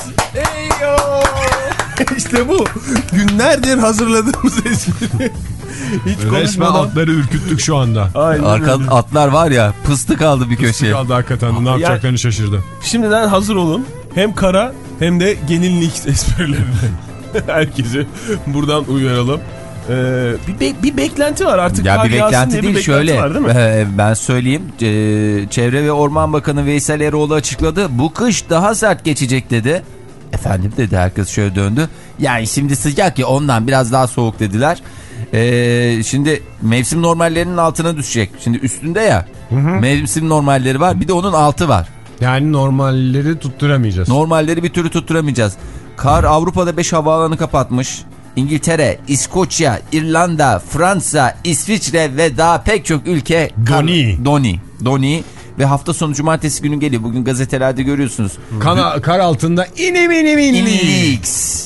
İşte bu. Günlerdir hazırladığımız espri. Hiç Resmen konuşmadan. atları ürküttük şu anda. Aynen Arka öyle. atlar var ya, pıstık kaldı bir Fıstık köşeye. aldı hakikaten. Ne Ya- yapacaklarını şaşırdı. Şimdiden hazır olun. Hem kara hem de gelinlik esprilerine. Herkesi buradan uyaralım. Ee, bir, be- bir beklenti var artık. Ya kar bir yağsın beklenti diye değil, bir şöyle var, değil mi? e, ben söyleyeyim, e, Çevre ve Orman Bakanı Veysel Eroğlu açıkladı, bu kış daha sert geçecek dedi. Efendim dedi, herkes şöyle döndü, yani şimdi sıcak ya ondan biraz daha soğuk dediler. E, şimdi mevsim normallerinin altına düşecek, şimdi üstünde ya, hı hı. Mevsim normalleri var, bir de onun altı var. Yani normalleri tutturamayacağız. Normalleri bir türlü tutturamayacağız. Kar Avrupa'da beş havaalanı kapatmış. İngiltere, İskoçya, İrlanda, Fransa, İsviçre ve daha pek çok ülke. Doni. Doni. Doni. Ve hafta sonu cumartesi günü geliyor. Bugün gazetelerde görüyorsunuz. Kana, kar altında inim inim inim. İnix.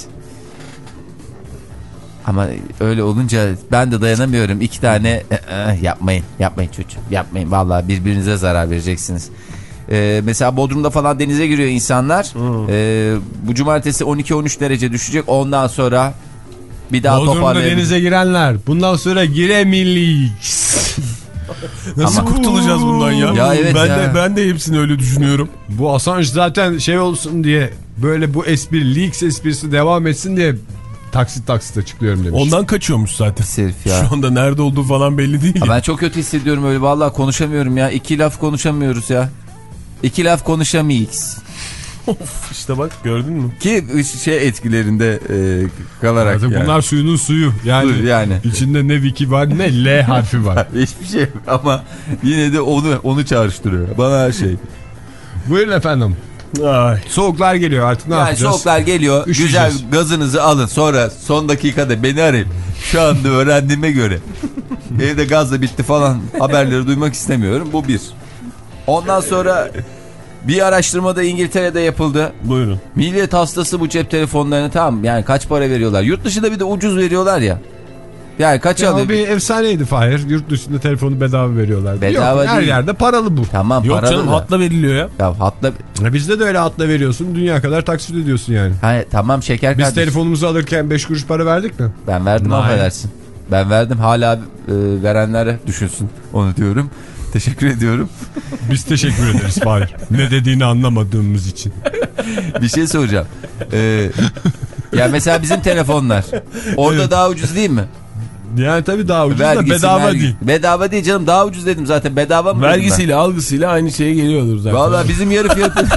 Ama öyle olunca ben de dayanamıyorum. İki tane ı-ı, yapmayın. Yapmayın çocuğum. Yapmayın. Vallahi birbirinize zarar vereceksiniz. Ee, mesela Bodrum'da falan denize giriyor insanlar. Hmm. Ee, bu cumartesi on iki on üç derece düşecek. Ondan sonra bir daha toparlayabilir. Bodrum'da denize girenler bundan sonra giremeliyiz. Nasıl Ama... kurtulacağız bundan ya? Ya evet ben ya. de ben de hepsini öyle düşünüyorum. Bu Assange zaten şey olsun diye böyle bu espri leaks esprisi devam etsin diye taksit taksit açıklıyorum demiş. Ondan kaçıyormuş zaten. Herif ya. Şu anda nerede olduğu falan belli değil. Ben çok kötü hissediyorum öyle. Vallahi konuşamıyorum ya. İki laf konuşamıyoruz ya. İki laf konuşamayız. Of işte bak gördün mü? Ki şey etkilerinde e, kalarak Artık yani. bunlar suyunun suyu. Yani, Suyu yani. içinde ne wiki var ne L harfi var. Hiçbir şey yok ama yine de onu onu çağrıştırıyor. Bana her şey. Buyurun efendim. Ay. Soğuklar geliyor artık ne Yani yapacağız? soğuklar geliyor. Üşüyeceğiz. Güzel gazınızı alın. Sonra son dakikada beni arayın. Şu anda öğrendiğime göre. Evde gaz da bitti falan haberleri duymak istemiyorum. Bu bir. Ondan sonra bir araştırma da İngiltere'de yapıldı. Buyurun. Millet hastası bu cep telefonlarını, tamam yani kaç para veriyorlar? Yurt dışında bir de ucuz veriyorlar ya. Yani kaç Ya alıyor? o bir efsaneydi Fahir. Yurt dışında telefonu bedava veriyorlar. Bedava Yok, her değil. yerde paralı bu. Tamam, Yok paralı canım da. hatla veriliyor ya. Ya hatla. Ya bizde de öyle hatla veriyorsun. Dünya kadar taksit ediyorsun yani. Ha, tamam şeker Biz kardeşim. telefonumuzu alırken beş kuruş para verdik mi? Ben verdim, affedersin. Ben verdim, hala e, verenlere düşünsün onu diyorum. Teşekkür ediyorum. Biz teşekkür ederiz Fahir. Ne dediğini anlamadığımız için. Bir şey soracağım. Ee, ya mesela bizim telefonlar orada Evet. daha ucuz değil mi? Yani tabii daha ucuz Vergisi, da bedava vergi. değil. Bedava değil canım, daha ucuz dedim zaten, bedava mı? Vergisiyle algısıyla aynı şeye geliyordur zaten. Vallahi bizim yarı fiyatı.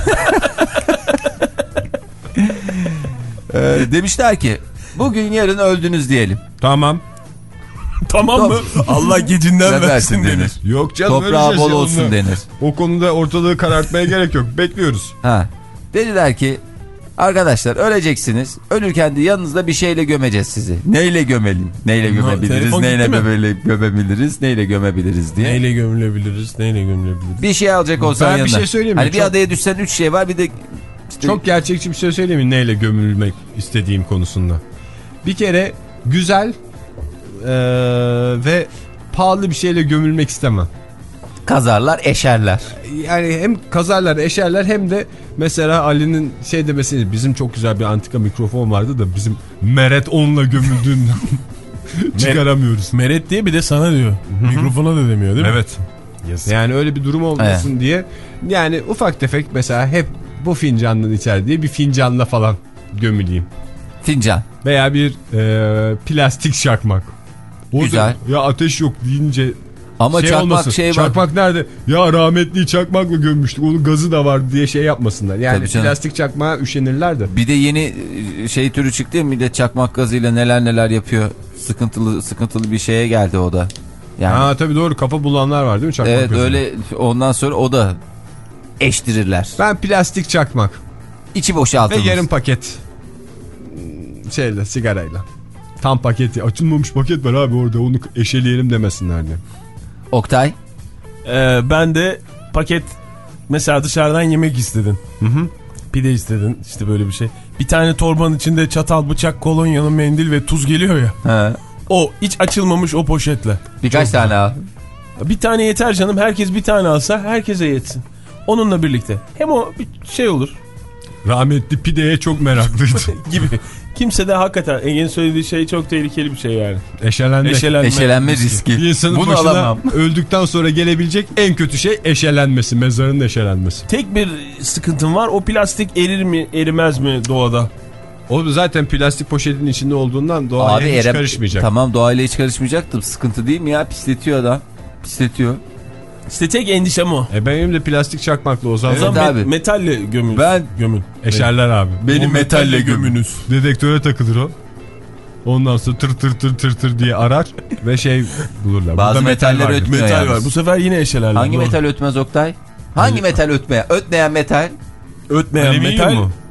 ee, demişler ki bugün yarın öldünüz diyelim. Tamam. Tamam mı? Allah gecinden Ne versin denir. Yok canım Toprağı öyle şey bol şey olsun onunla. denir. O konuda ortalığı karartmaya gerek yok. Bekliyoruz. Ha. Dediler ki arkadaşlar öleceksiniz. Ölürken de yanınızda bir şeyle gömeceğiz sizi. Neyle gömelim? Neyle gömebiliriz? telefon Neyle gitti mi? gömele, gömebiliriz? Neyle gömebiliriz diye. Neyle gömülebiliriz? Neyle gömülebiliriz? Bir şey alacak olsan Ben bir yanına. şey söyleyeyim mi? Hani bir Çok- adaya düşsen üç şey var, bir de işte... Çok gerçekçi bir şey söyleyeyim mi? Neyle gömülmek istediğim konusunda. Bir kere güzel ee, ve pahalı bir şeyle gömülmek istemem. kazarlar, eşerler. Yani hem kazarlar, eşerler hem de mesela Ali'nin şey demesini, bizim çok güzel bir antika mikrofon vardı da bizim Meret onunla gömüldüğünden çıkaramıyoruz. Meret diye bir de sana diyor. Mikrofona da demiyor değil mi? Evet. Yani öyle bir durum olmasın Evet. diye. Yani ufak tefek mesela hep bu fincanın içer diye bir fincanla falan gömüleyim. Fincan. Veya bir e, plastik çakmak. O Güzel. Da, ya ateş yok deyince Ama şey çakmak olmasın. şey var. Çakmak nerede? Ya rahmetli çakmakla gömmüştük. Onun gazı da vardı diye şey yapmasınlar. Yani plastik çakmağa üşenirler de. Bir de yeni şey türü çıktı ya, millet çakmak gazıyla neler neler yapıyor. Sıkıntılı sıkıntılı bir şeye geldi o da. Yani, Ha tabii doğru, kafa bulanlar var değil mi çakmak evet gazıyla? öyle, ondan sonra o da eştirirler. Ben plastik çakmak. İçi boşaltılmış. Ve yarım paket şeyle, sigarayla. Tam paketi. Açılmamış paket var abi orada, onu eşeleyelim demesinler diye. Oktay. Ee, ben de paket, mesela dışarıdan yemek istedin. Hı hı. Pide istedin, işte böyle bir şey. Bir tane torbanın içinde çatal, bıçak, kolonyalı mendil ve tuz geliyor ya. Ha. O hiç açılmamış o poşetle. Birkaç Çok tane al. Bir tane yeter canım, herkes bir tane alsa herkese yetsin. Onunla birlikte. Hem o bir şey olur. Rahmetli pideye çok meraklıydı. Gibi. Kimse de hakikaten Ege'nin söylediği şey çok tehlikeli bir şey yani. Eşelenme. Eşelenme, Eşelenme riski. Bir insanın Bunu başına alamam. öldükten sonra gelebilecek en kötü şey eşelenmesi. Mezarın eşelenmesi. Tek bir sıkıntım var, o plastik erir mi erimez mi doğada? O zaten plastik poşetin içinde olduğundan doğaya Abi hiç Erem, karışmayacak. Tamam, doğayla hiç karışmayacaktım. Sıkıntı değil mi ya? Pisletiyor adam. Pisletiyor. İşte tek endişem o. E benim de plastik çakmakla o zaman. Evet O zaman abi. met- metalle gömün. Ben gömün. Eşerler abi. Benim O metalle gömünüz. Dedektöre takılır o. Ondan sonra tır tır tır tır tır diye arar ve şey bulurlar. Bazı Burada metal metaller vardır. ötmüyor Metal yalnız. var. Bu sefer yine eşelerler. Hangi Doğru. metal ötmez Oktay? Hangi metal ötmeyen? Ötmeyen metal. Ötmeyen Alüminyum metal. mu?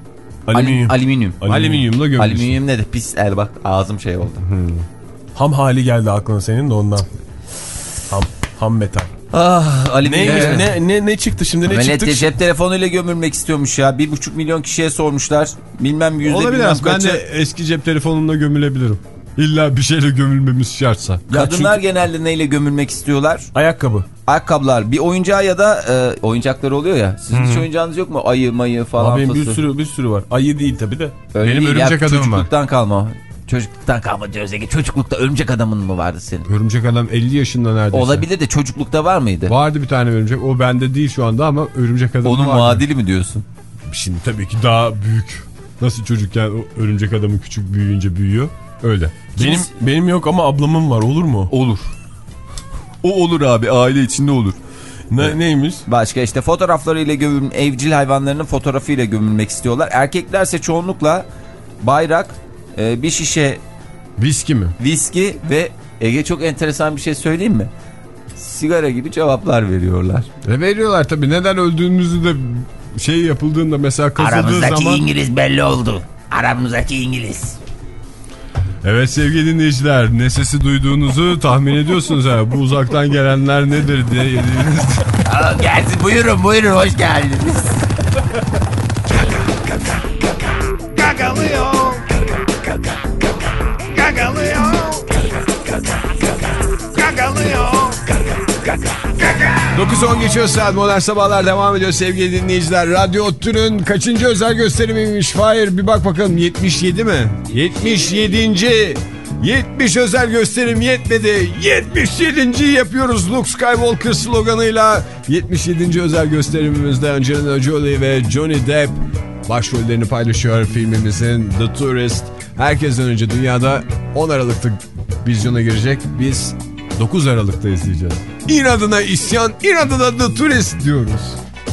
Alüminyum. Alüminyum. Alüminyumla gömülmüş. Alüminyum ne de pis el bak ağzım şey oldu. Hmm. Ham hali geldi aklına senin de ondan. Ham, ham metal. Ah, alüminyum. Neymiş, Evet. ne, ne, ne çıktı şimdi ne Millet çıktı? de cep telefonuyla gömülmek istiyormuş ya. Bir buçuk milyon kişiye sormuşlar. Bilmem yüzde Olabilir bilmem aslında. Ben kaçı. de eski cep telefonumla gömülebilirim. İlla bir şeyle gömülmemiz şartsa. Kadınlar çünkü... genelde neyle gömülmek istiyorlar? Ayakkabı. Ayakkabılar. Bir oyuncağı ya da e, oyuncakları oluyor ya. Sizin hiç oyuncağınız yok mu? Ayı mayı falan. Abi bir fısı. sürü bir sürü var. Ayı değil tabii de. Öyle Benim değil örümcek ya, adamım var. Çocukluktan kalma. Çocukluktan kalma diyoruz Ege. Çocuklukta örümcek adamın mı vardı senin? Örümcek adam elli yaşında neredeyse. Olabilir de çocuklukta var mıydı? Vardı bir tane örümcek. O bende değil şu anda ama örümcek adam Onun vardı. muadili mi diyorsun? Şimdi tabii ki daha büyük. Nasıl çocukken o örümcek adamı küçük büyüyünce büyüyor. Öyle. Benim benim yok ama ablamın var, olur mu? Olur. O olur abi, aile içinde olur. Ne, evet. Neymiş? Başka işte fotoğraflarıyla gömülmek, evcil hayvanlarının fotoğrafıyla gömülmek istiyorlar. Erkeklerse çoğunlukla bayrak, e, bir şişe viski mi? Viski ve Ege çok enteresan bir şey söyleyeyim mi? Sigara gibi cevaplar veriyorlar. E veriyorlar tabii. Neden öldüğümüzü de şey yapıldığında mesela kazıldığı Aramızdaki zaman. İngiliz belli oldu. Aramızdaki İngiliz. Evet sevgili dinleyiciler, ne sesi duyduğunuzu tahmin ediyorsunuz ha. Bu uzaktan gelenler nedir diye yediğiniz. Gelsin, buyurun buyurun, hoş geldiniz. Gagalıyor. Gagalıyor. Gagalıyor. dokuz on geçiyor saat, Modern Sabahlar devam ediyor sevgili dinleyiciler. Radyo ODTÜ'nün kaçıncı özel gösterimiymiş? Fahir bir bak bakalım, yetmiş yedi mi? yetmiş yedinci yetmiş özel gösterim yetmedi. yetmiş yedinciyi yapıyoruz Luke Skywalker sloganıyla. yetmiş yedinci özel gösterimimizde Angelina Jolie ve Johnny Depp başrollerini paylaşıyor filmimizin The Tourist. Herkesten önce dünyada on Aralık'ta vizyona girecek. Biz dokuz Aralık'ta izleyeceğiz. İnadına isyan, inadına The Tourist diyoruz.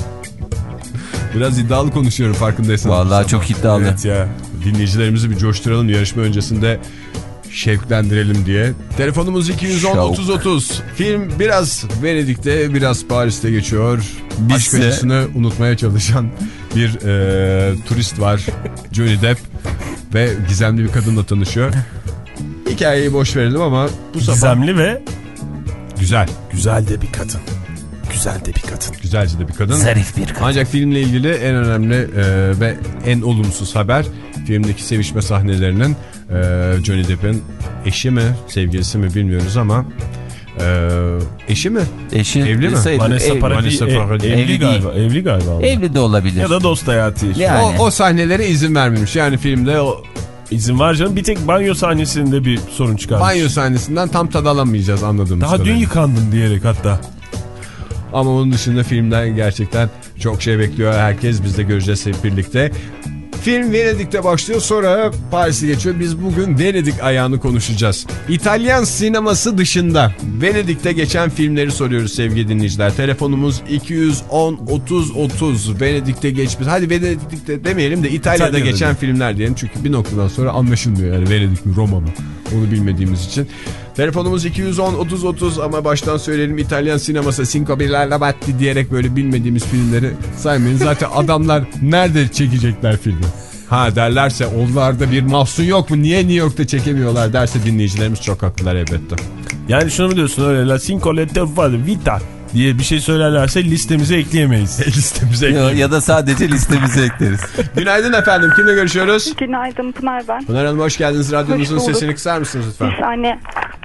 Biraz iddialı konuşuyorum farkındaysanız. Vallahi çok iddialı. Evet ya. Dinleyicilerimizi bir coşturalım, yarışma öncesinde şevklendirelim diye. Telefonumuz iki yüz on otuz otuz. Film biraz Venedik'te, biraz Paris'te geçiyor. Aşk acısını unutmaya çalışan bir e, turist var. Johnny Depp ve gizemli bir kadınla tanışıyor. Hikayeyi boş verelim ama bu sabah... Gizemli ve... Güzel. Güzel de bir kadın. Güzel de bir kadın. Güzelce de bir kadın. Zarif bir kadın. Ancak filmle ilgili en önemli e, ve en olumsuz haber filmdeki sevişme sahnelerinin e, Johnny Depp'in eşi mi, sevgilisi mi bilmiyoruz ama e, eşi mi? Eşi. Evli mi? Sayılır. Vanessa Ev, Paradis Vanessa Paradis. evli, Evli galiba. Evli galiba. Evli de olabilir. Ya da dost hayatı işte. Yani. O, o sahnelere izin vermemiş. Yani filmde o İzin var canım. Bir tek banyo sahnesinde bir sorun çıkarmış. banyo sahnesinden tam tad alamayacağız anladığımız Daha kadarıyla. dün yıkandın diyerek hatta. Ama onun dışında filmden gerçekten çok şey bekliyor herkes. Biz de göreceğiz hep birlikte. Film Venedik'te başlıyor, sonra Paris'e geçiyor. Biz bugün Venedik ayağını konuşacağız. İtalyan sineması dışında Venedik'te geçen filmleri soruyoruz sevgili dinleyiciler. Telefonumuz iki yüz on otuz otuz. Venedik'te geçmiş. Hadi Venedik'te demeyelim de İtalya'da, İtalya'da geçen değil. Filmler diyelim. Çünkü bir noktadan sonra anlaşılmıyor yani Venedik mi Roma mı onu bilmediğimiz için. Telefonumuz iki yüz on otuz otuz ama baştan söyleyelim, İtalyan sineması Cinco Birla Batti diyerek böyle bilmediğimiz filmleri saymayın. Zaten adamlar nerede çekecekler filmi? Ha derlerse onlarda bir mahzun yok mu? Niye New York'ta çekemiyorlar derse dinleyicilerimiz çok haklılar elbette. Yani şunu mu diyorsun, öyle La Cinco Lette Vita diye bir şey söylerlerse listemize ekleyemeyiz. listemize ya, ya da sadece listemize ekleriz. Günaydın efendim, kimle görüşüyoruz? Günaydın Pınar ben. Pınar Hanım hoş geldiniz. Radyonuzun Hoş sesini kısar mısınız lütfen? Bir saniye.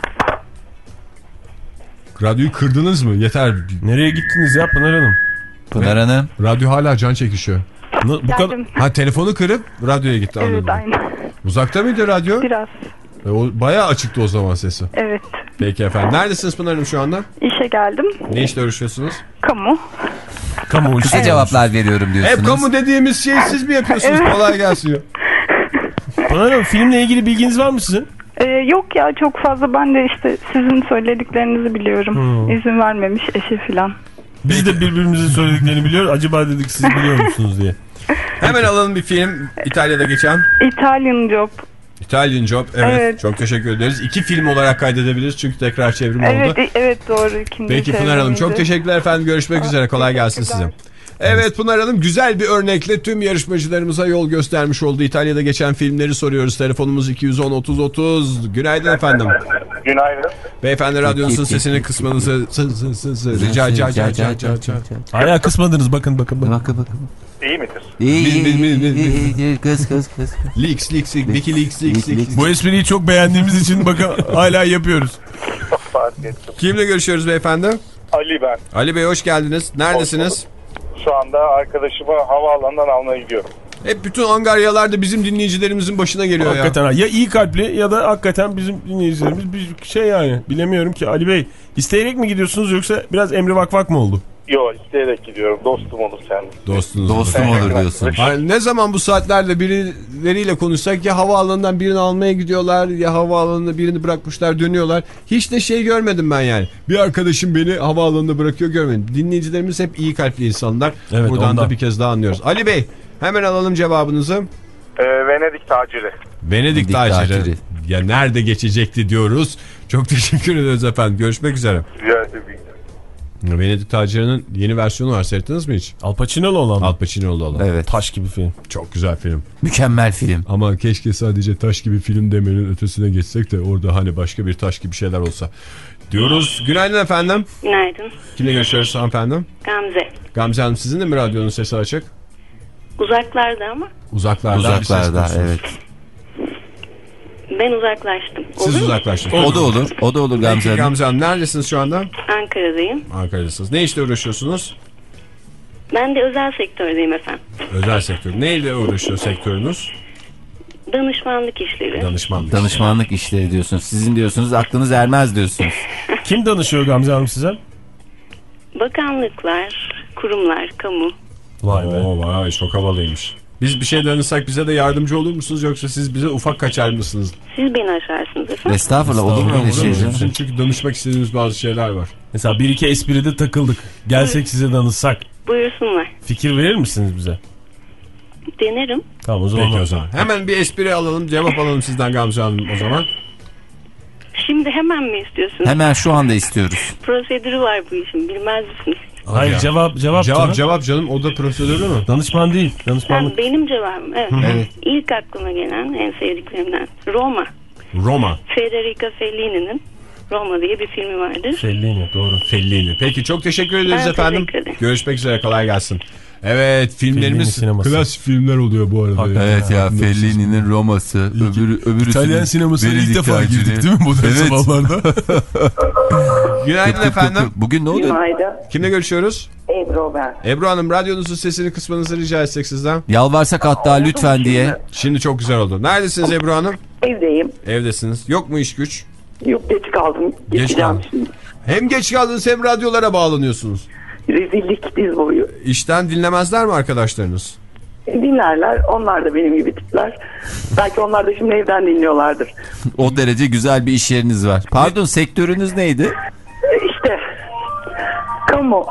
Radyoyu kırdınız mı? Yeter. Nereye gittiniz ya Pınar Hanım? Pınar Hanım. Radyo hala can çekişiyor. Bu kadar... Ha telefonu kırıp radyoya gitti, anladım. Evet aynen. Uzakta mıydı radyo? Biraz. E, o, bayağı açıktı o zaman sesi. Evet. Peki efendim. Neredesiniz Pınar Hanım şu anda? İşe geldim. Ne işle uğraşıyorsunuz? Kamu. Kamu Kısa işte. cevaplar veriyorum diyorsunuz. Hep kamu dediğimiz şeyi siz mi yapıyorsunuz? Evet. Kolay gelsin. Pınar Hanım, filmle ilgili bilginiz var mı sizin? Ee, yok ya, çok fazla ben de işte sizin söylediklerinizi biliyorum. Hmm. İzin vermemiş eşi filan. Biz de birbirimizin söylediklerini biliyoruz. Acaba dedik siz biliyor musunuz diye. Hemen alalım bir film. İtalya'da geçen. Italian Job. Italian Job. Evet, Evet. çok teşekkür ederiz. İki film olarak kaydedebiliriz çünkü tekrar çevrim Evet, oldu. evet doğru. İkinci Peki Pınar Hanım, çok teşekkürler efendim. Görüşmek Aa, üzere. Kolay gelsin size. Evet Pınar Hanım güzel bir örnekle tüm yarışmacılarımıza yol göstermiş oldu. İtalya'da geçen filmleri soruyoruz. Telefonumuz iki yüz on otuz otuz. Günaydın efendim. Günaydın. Beyefendi radyonuzun sesini kısmanızı rica rica rica rica. Hala kısmadınız bakın bakın bakın. Bakın bakın. İyi midir? İyi Bil, bil, bil, bil, bil. iyi kız kız kız. Leaks leaks Wikileaks leaks leaks. Bu espriyi çok beğendiğimiz için bakın hala yapıyoruz. Fark ettim. Kimle görüşüyoruz beyefendi? Ali ben. Ali Bey hoş geldiniz. Neredesiniz? Şu anda arkadaşımı havaalanından almaya gidiyorum. Hep bütün angaryalarda bizim dinleyicilerimizin başına geliyor ya. Hakikaten ha. Ya iyi kalpli ya da hakikaten bizim dinleyicilerimiz bir şey yani. Bilemiyorum ki Ali Bey. İsteyerek mi gidiyorsunuz yoksa biraz emri vak vak mı oldu? Yo isteyerek gidiyorum. Dostum olur kendisi. Dostunuz. Dostum olur diyorsun. Hayır, ne zaman bu saatlerde birileriyle konuşsak ya havaalanından birini almaya gidiyorlar ya havaalanında birini bırakmışlar dönüyorlar. Hiç de şey görmedim ben yani. Bir arkadaşım beni havaalanında bırakıyor görmedim. Dinleyicilerimiz hep iyi kalpli insanlar. Evet, buradan ondan. da bir kez daha anlıyoruz. Ali Bey hemen alalım cevabınızı. Ee, Venedik taciri. Venedik Venedik taciri. taciri. Ya nerede geçecekti diyoruz. Çok teşekkür ederiz efendim. Görüşmek üzere. Rica Venedik tacirinin yeni versiyonu var. Seyrettiniz mi hiç? Al Pacino'lu olan. Al Pacino'lu olan. Evet. Taş gibi film. Çok güzel film. Mükemmel film. Ama keşke sadece taş gibi film demenin ötesine geçsek de orada hani başka bir taş gibi şeyler olsa diyoruz. Günaydın efendim. Günaydın. Kimle görüşüyoruz hanımefendi? Gamze. Gamze Hanım sizin de mi radyonun sesi açık? Uzaklarda ama. Uzaklarda. Uzaklarda evet. Ben uzaklaştım. Siz Olur mu? uzaklaştınız. O da olur. O da olur Gamze Peki Hanım. Gamze Hanım neredesiniz şu anda? Ankara'dayım. Ankara'dasınız. Ne işle uğraşıyorsunuz? Ben de özel sektördeyim efendim. Özel sektör. Neyle uğraşıyor sektörünüz? Danışmanlık işleri. Danışmanlık. Danışmanlık işleri diyorsunuz. Sizin diyorsunuz aklınız ermez diyorsunuz. Kim danışıyor Gamze Hanım size? Bakanlıklar, kurumlar, kamu. Vay be. Oo, vay çok havalıymış. Biz bir şey danışsak bize de yardımcı olur musunuz yoksa siz bize ufak kaçar mısınız? Siz beni aşarsınız efendim. Estağfurullah olur mu öyle şey? Bizim canım? çünkü danışmak istediğimiz bazı şeyler var. Mesela bir iki espride takıldık. Gelsek size danışsak. Buyursunlar. Fikir verir misiniz bize? Denerim. Tamam o zaman. Peki o zaman. Hemen bir espri alalım, cevap alalım sizden Gamze Hanım o zaman. Şimdi hemen mi istiyorsunuz? Hemen şu anda istiyoruz. Prosedürü var bu işin. Bilmez misiniz? Hayır Ya. cevap cevap Cevap canım. cevap canım o da prosedürlü mü? Danışman değil. Ha, Danışmanlık. benim cevabım. Evet. Evet. İlk aklıma gelen en sevdiklerimden. Roma. Roma. Federica Fellini'nin Roma diye bir filmi vardır. Fellini doğru. Fellini. Peki çok teşekkür ederiz Ben efendim. teşekkür ederim. Görüşmek üzere kolay gelsin. Evet filmlerimiz Fellini sineması. klasik filmler oluyor bu arada. Hakikaten. Evet ya Fellini'nin Roma'sı, öbürü öbürü İtalyan sinemasına ilk defa girdik değil mi bu Evet. sabahlarda? Günaydın efendim. Bugün ne oldu? Günaydın. Kimle görüşüyoruz? Ebru ben. Ebru Hanım radyonuzun sesini kısmanızı rica etsek sizden. Yalvarsak hatta lütfen diye. Şimdi çok güzel oldu. Neredesiniz Ebru Hanım? Evdeyim. Evdesiniz. Yok mu iş güç? Yok geç kaldım. Geç Geçeceğim kaldın. şimdi. Hem geç kaldınız hem radyolara bağlanıyorsunuz. Rezillik diz boyu. İşten dinlemezler mi arkadaşlarınız? E, Dinlerler. Onlar da benim gibi tipler. Belki onlar da şimdi evden dinliyorlardır. O derece güzel bir iş yeriniz var. Pardon sektörünüz neydi? E, İşte. Kamu.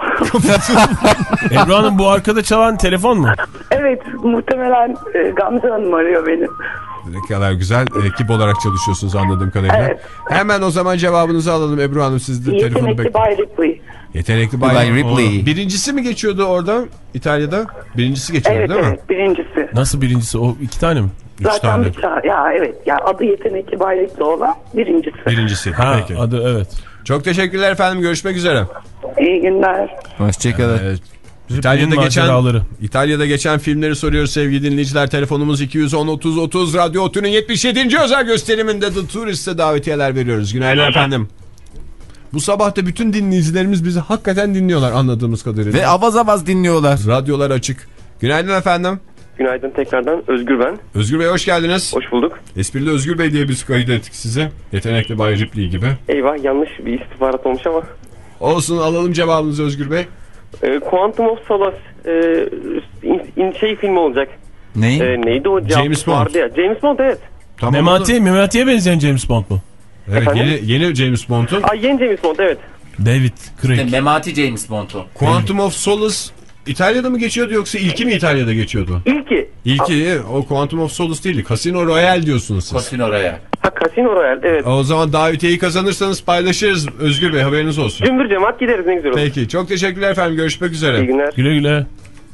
Ebru Hanım bu arkada çalan telefon mu? Evet. Muhtemelen e, Gamze Hanım arıyor beni. Ne kadar güzel ekip olarak çalışıyorsunuz anladığım kadarıyla. Evet. Hemen o zaman cevabınızı alalım Ebru Hanım. Siz de telefonu Yetenekli bek- Bay Ripley. Yetenekli Bay Bay Ripley. O- Birincisi mi geçiyordu orada İtalya'da? Birincisi geçiyordu Evet değil mi? evet. Birincisi. Nasıl birincisi o iki tane mi? Üç Zaten tane. bir tane. Ya evet. Ya adı Yetenekli Bay Ripley olan birincisi. Birincisi. Ha Peki. adı evet. Çok teşekkürler efendim. Görüşmek üzere. İyi günler. Hoşçakalın. Evet. İtalya'da Ripley'in geçen maceraları. İtalya'da geçen filmleri soruyoruz sevgili dinleyiciler. Telefonumuz iki yüz on otuz otuz. Radyo Otü'nün yetmiş yedinci özel gösteriminde The Tourist'e davetiyeler veriyoruz. Günaydın efendim. Bu sabah da bütün dinleyicilerimiz bizi hakikaten dinliyorlar anladığımız kadarıyla. Ve avaz avaz dinliyorlar. Radyolar açık. Günaydın efendim. Günaydın tekrardan. Özgür ben. Özgür Bey hoş geldiniz. Hoş bulduk. Esprili Özgür Bey diye biz kayıt ettik size. Yetenekli Bay Ripley gibi. Eyvah yanlış bir istihbarat olmuş ama. Olsun alalım cevabınızı Özgür Bey. E, Quantum of Solace e, in, in şey filmi olacak. Ne? E, neydi o? Cevap James Bond. vardı ya. James Bond evet. Tamam, Memati, Memati'ye benzeyen James Bond mu? Evet Efendim? yeni, yeni James Bond'un. Ay yeni James Bond evet. David Craig. Memati James Bond'u. Quantum of Solace İtalya'da mı geçiyordu yoksa ilki mi İtalya'da geçiyordu? İlki. İlki o Quantum of Solace değildi. Casino Royale diyorsunuz siz. Casino Royale. Ha Casino Royale evet. O zaman davetiyeyi kazanırsanız paylaşırız Özgür Bey haberiniz olsun. Cümbür cemaat gideriz ne güzel olur. Peki çok teşekkürler efendim görüşmek üzere. İyi günler. Güle güle.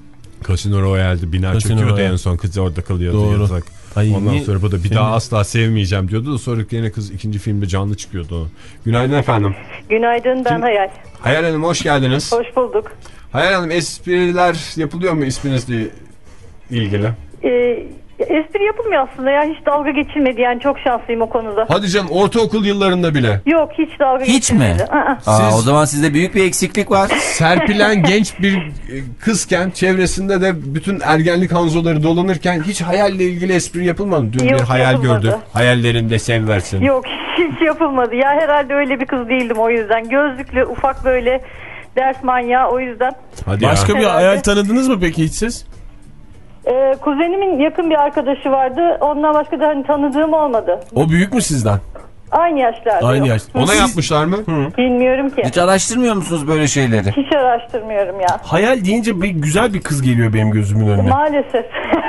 Casino Royale'de bina Casino çöküyordu Royale. en son, kız orada kalıyordu. Doğru. Yazık. Ay, Ondan niye- sonra bu da bir Film- daha asla sevmeyeceğim diyordu da sonra yine kız ikinci filmde canlı çıkıyordu. Günaydın efendim. Günaydın, ben Kim- Hayal. Hayal Hanım hoş geldiniz. Hoş bulduk. Hayal Hanım, espriler yapılıyor mu isminizle ilgili? Ee, espri yapılmıyor aslında ya, hiç dalga geçilmedi yani, çok şanslıyım o konuda. Hadi canım, ortaokul yıllarında bile. Yok, hiç dalga Hiç mi? geçilmedi. Aa. Aa, Siz- o zaman sizde büyük bir eksiklik var. Serpilen genç bir e, kızken çevresinde de bütün ergenlik hanzoları dolanırken hiç hayalle ilgili espri yapılmadı. Dün Yok, bir hayal yapılmadı. gördü. Hayallerinde sev versin. Yok, hiç yapılmadı ya, herhalde öyle bir kız değildim o yüzden. Gözlüklü, ufak böyle ders manyağı, o yüzden. Hadi Başka ya. bir Herhalde. hayal tanıdınız mı peki hiç siz? Ee, kuzenimin yakın bir arkadaşı vardı, ondan başka da hani tanıdığım olmadı. O büyük mü sizden? Aynı yaşlarda. Aynı yok. yaş. Ona Siz- yapmışlar mı? Bilmiyorum ki. Hiç araştırmıyor musunuz böyle şeyleri? Hiç araştırmıyorum ya. Hayal deyince bir güzel bir kız geliyor benim gözümün önüne. Maalesef.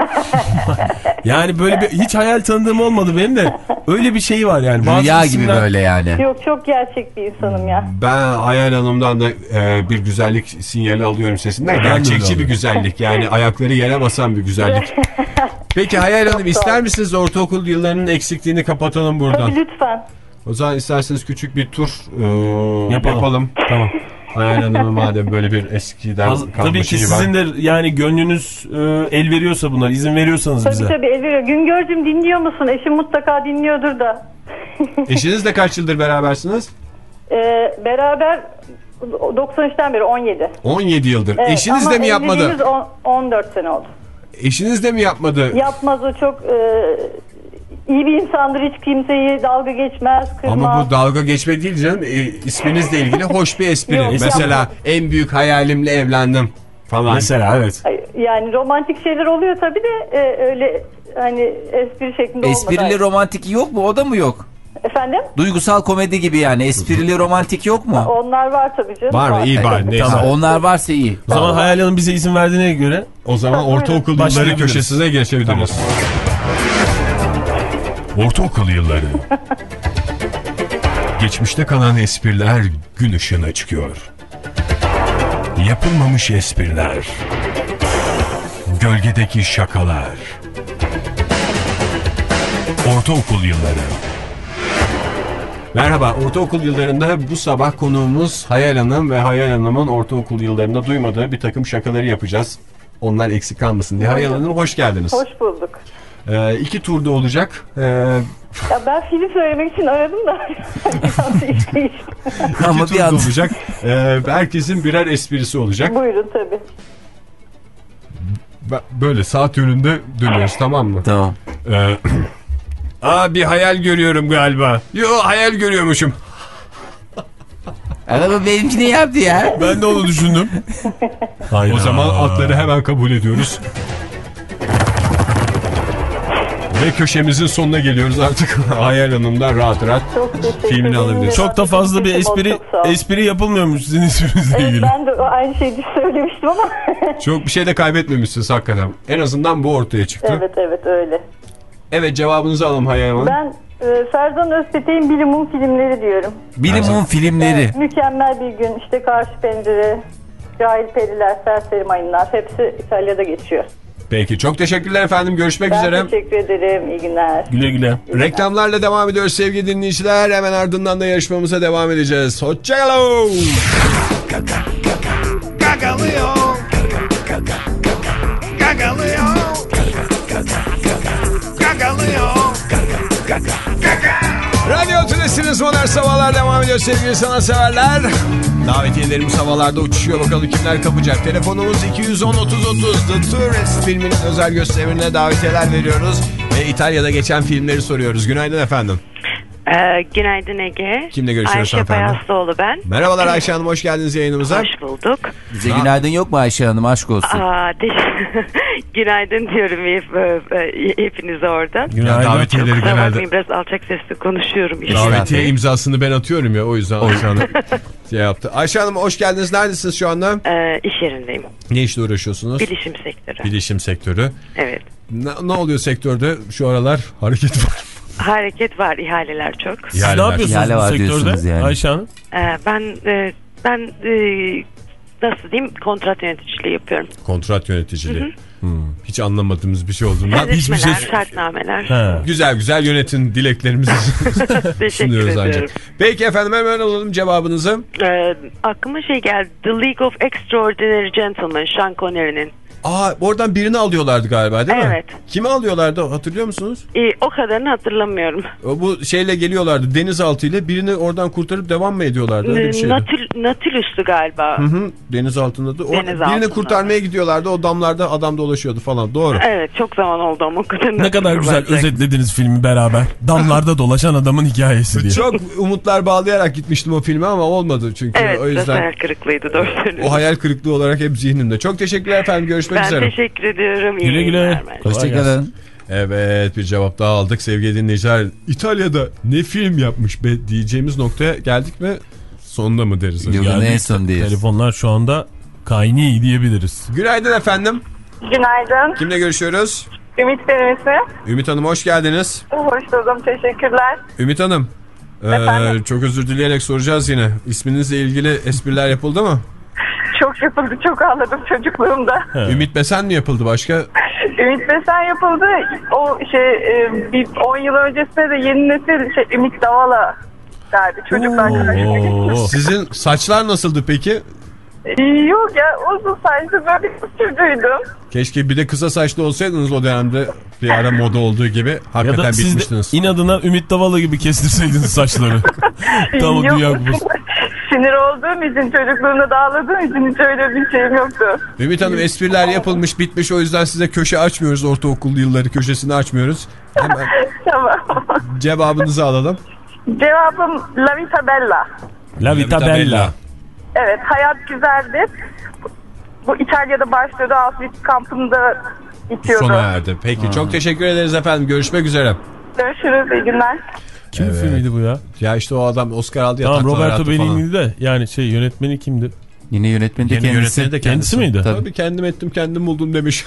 Yani böyle bir hiç hayal tanıdığım olmadı benim de. Öyle bir şey var yani. Bazı Rüya gibi isimler- böyle yani. Yok, çok gerçek bir insanım ya. Ben Hayal Hanım'dan da e, bir güzellik sinyali alıyorum sesinden. Ben de öyle Gerçekçi bir alıyorum. güzellik. Yani ayakları yere basan bir güzellik. Peki Hayal Hanım, ister misiniz ortaokul yıllarının eksikliğini kapatalım buradan? Tabii, lütfen. O zaman isterseniz küçük bir tur e, Yapalım. yapalım. Tamam. Hayal Hanım'ın madem böyle bir eskiden Az- kalma tabii ki şeyi var. sizin de yani gönlünüz e, el veriyorsa bunlar, izin veriyorsanız Tabii bize. tabii, Elvira. Güngör'cüm dinliyor musun? Eşim mutlaka dinliyordur da. Eşinizle kaç yıldır berabersiniz? Ee, beraber doksan üçten beri on yedi. on yedi yıldır. Evet, Eşiniz ama de mi yapmadı? evliliğimiz on- on dört sene oldu. Eşiniz de mi yapmadı? Yapmaz, o çok e, iyi bir insandır. Hiç kimseyi dalga geçmez, kırmaz. Ama bu dalga geçme değil canım. E, isminizle ilgili hoş bir espri. Yok, Mesela yapma. en büyük hayalimle evlendim falan. Mesela evet. Yani romantik şeyler oluyor tabii de e, öyle hani espri şeklinde Esprili olmadan. romantik yok mu? O da mı yok? Efendim? Duygusal komedi gibi yani. Esprili romantik yok mu? Onlar var tabii canım. Var mı? İyi bari. Neyse. Tamam, onlar varsa iyi. O zaman Hayal Hanım bize izin verdiğine göre O zaman ortaokul yılları Başlayabiliriz. köşesine geçebiliriz. Ortaokul yılları. Geçmişte kalan espriler gün ışığına çıkıyor. Yapılmamış espriler. Gölgedeki şakalar. Ortaokul yılları. Merhaba, ortaokul yıllarında bu sabah konuğumuz Hayal Hanım ve Hayal Hanım'ın ortaokul yıllarında duymadığı bir takım şakaları yapacağız. Onlar eksik kalmasın diye. Hayal Hanım hoş geldiniz. Hoş bulduk. Ee, iki turda olacak. Ee, Ya ben film söylemek için aradım da. Biraz değiş değiş. Ama iki bir turda an olacak. Ee, herkesin birer esprisi olacak. Buyurun tabii. Ben- Böyle saat yönünde dönüyoruz, tamam mı? Tamam. Ee, Aa, bir hayal görüyorum galiba. Yo, hayal görüyormuşum. Ama benimki ne yaptı ya? ben de onu düşündüm. O zaman atları hemen kabul ediyoruz. Ve köşemizin sonuna geliyoruz artık. Hayal Hanım'dan rahat rahat Çok teşekkür filmini ederim. alabiliriz. Çok da fazla bir Çok espri sağ ol. espri yapılmıyormuş sizin esprinizle Evet, ilgili. ben de aynı şeyi söylemiştim ama. Çok bir şey de kaybetmemişsiniz hakikaten. En azından bu ortaya çıktı. Evet, Evet evet öyle. cevabınızı alalım Hayal Hanım. Ben e, Ferzan Özpetek'in Bilimum filmleri diyorum. Bilimum filmleri. Mükemmel bir gün, işte Karşı Pencere, Cahil Periler, Serseri Mayınlar, hepsi İtalya'da geçiyor. Peki, çok teşekkürler efendim. Görüşmek Ben üzere. teşekkür ederim. İyi günler. Güle güle. Reklamlarla devam ediyoruz sevgili dinleyiciler. Hemen ardından da yarışmamıza devam edeceğiz. Hoşçakalın. Gagalıyor. Gagalıyor. Gagalıyor. Radyo Tülesi'niz Modern Sabahlar devam ediyor sevgili sanatseverler. Davetiyelerimiz havalarda uçuşuyor, bakalım kimler kapacak. Telefonumuz iki yüz on otuz otuz. The Tourist filminin özel gösterimine davetiyeler veriyoruz. Ve İtalya'da geçen filmleri soruyoruz. Günaydın efendim. Ee, günaydın Ege. Kimle görüşüyoruz Ayşe efendim? Payastoğlu ben. Merhabalar Ayşe Hanım, hoş geldiniz yayınımıza. Hoş bulduk. Bize günaydın yok mu Ayşe Hanım? Aşk olsun. Aa, günaydın diyorum hep, hepinize orada. Günaydın. Davetiyeleri Kusura genelde. bakmayın, biraz alçak sesle konuşuyorum. Işte. Davetiye imzasını ben atıyorum ya, o yüzden Ayşe Hanım şey yaptı. Ayşe Hanım hoş geldiniz. Neredesiniz şu anda? Ee, iş yerindeyim. Ne işle uğraşıyorsunuz? Bilişim sektörü. Bilişim sektörü. Evet. Ne, ne oluyor sektörde şu aralar? Hareket var. Hareket var, ihaleler çok. Siz ne yapıyorsunuz İhale bu var sektörde diyorsunuz yani. Ayşe Hanım? Ee, ben e, ben e, nasıl diyeyim, kontrat yöneticiliği yapıyorum. Kontrat yöneticiliği. Hı hı. Hmm. Hiç anlamadığımız bir şey olduğundan. Sözleşmeler, şey... şartnameler. Ha. Güzel güzel yönetin dileklerimizi sunuyoruz ancak. Peki efendim, hemen alalım cevabınızı. Ee, aklıma şey geldi. The League of Extraordinary Gentlemen, Sean Connery'nin. Aa, oradan birini alıyorlardı galiba, değil mi? Evet. Kimi alıyorlardı, hatırlıyor musunuz? Ee, o kadarını hatırlamıyorum. Bu şeyle geliyorlardı, denizaltı ile birini oradan kurtarıp devam mı ediyorlardı? Öyle bir şeydi. Natil, Nautilus'tu galiba. Hı hı, denizaltında da. O, Deniz birini altında. Kurtarmaya gidiyorlardı, o damlarda adam dolaşıyordu falan, doğru. Evet, çok zaman oldu ama o kadar. Ne kadar güzel olacak. Özetlediniz filmi beraber. Damlarda dolaşan adamın hikayesi diye. Çok umutlar bağlayarak gitmiştim o filme ama olmadı çünkü. Evet, o yüzden hayal kırıklığıydı, doğru söylüyorsun. O hayal kırıklığı olarak hep zihnimde. Çok teşekkürler efendim, görüşmek ben üzere. Ben teşekkür ediyorum. Güle güle. Hoşçakalın. Evet, bir cevap daha aldık sevgili dinleyiciler. İtalya'da ne film yapmış be diyeceğimiz noktaya geldik mi? Sonunda mı deriz? Yılın en son diye. Telefonlar şu anda kayni diyebiliriz. Günaydın efendim. Günaydın. Kimle görüşüyoruz? Ümit benim ismim. Ümit Hanım, hoş geldiniz. Hoş buldum, teşekkürler. Ümit Hanım, ee, çok özür dileyerek soracağız yine. İsminizle ilgili espriler yapıldı mı? Çok yapıldı, çok ağladım çocukluğumda. He. Ümit Besen mi yapıldı başka? Ümit Besen yapıldı. O şey bir on yıl öncesinde de yeni nesil şey, Ümit Davala derdi çocuklar karşısında. Sizin saçlar nasıldı peki? Yok ya, uzun saçlı böyle çocuğuydum. Keşke bir de kısa saçlı olsaydınız o dönemde, bir ara moda olduğu gibi. Hakikaten ya da bitmiştiniz. Siz de inadına Ümit Davala gibi kestirseydiniz saçları. Tamam, dünya kupası. Sinir olduğum için, çocukluğumda dağladığım için hiç öyle bir şeyim yoktu. Ümit Hanım, espriler yapılmış bitmiş, o yüzden size köşe açmıyoruz, ortaokul yılları köşesini açmıyoruz. Hemen tamam. Cevabınızı alalım. Cevabım La Vita Bella. La Vita Bella. Evet, hayat güzeldi. Bu İtalya'da başladı, Auschwitz kampında bitiyordu. Sona erdi. Peki, ha. Çok teşekkür ederiz efendim. Görüşmek üzere. Görüşürüz, iyi günler. Kim evet. filmiydi bu ya? Ya işte o adam Oscar aldı ya. Tamam, Roberto Benigni'di de yani şey, yönetmeni kimdi? Yine yönetmeni de Yine kendisi. Yönetmeni de kendisi. Kendisi miydi? Tabii. Tabii kendim ettim kendim buldum demiş.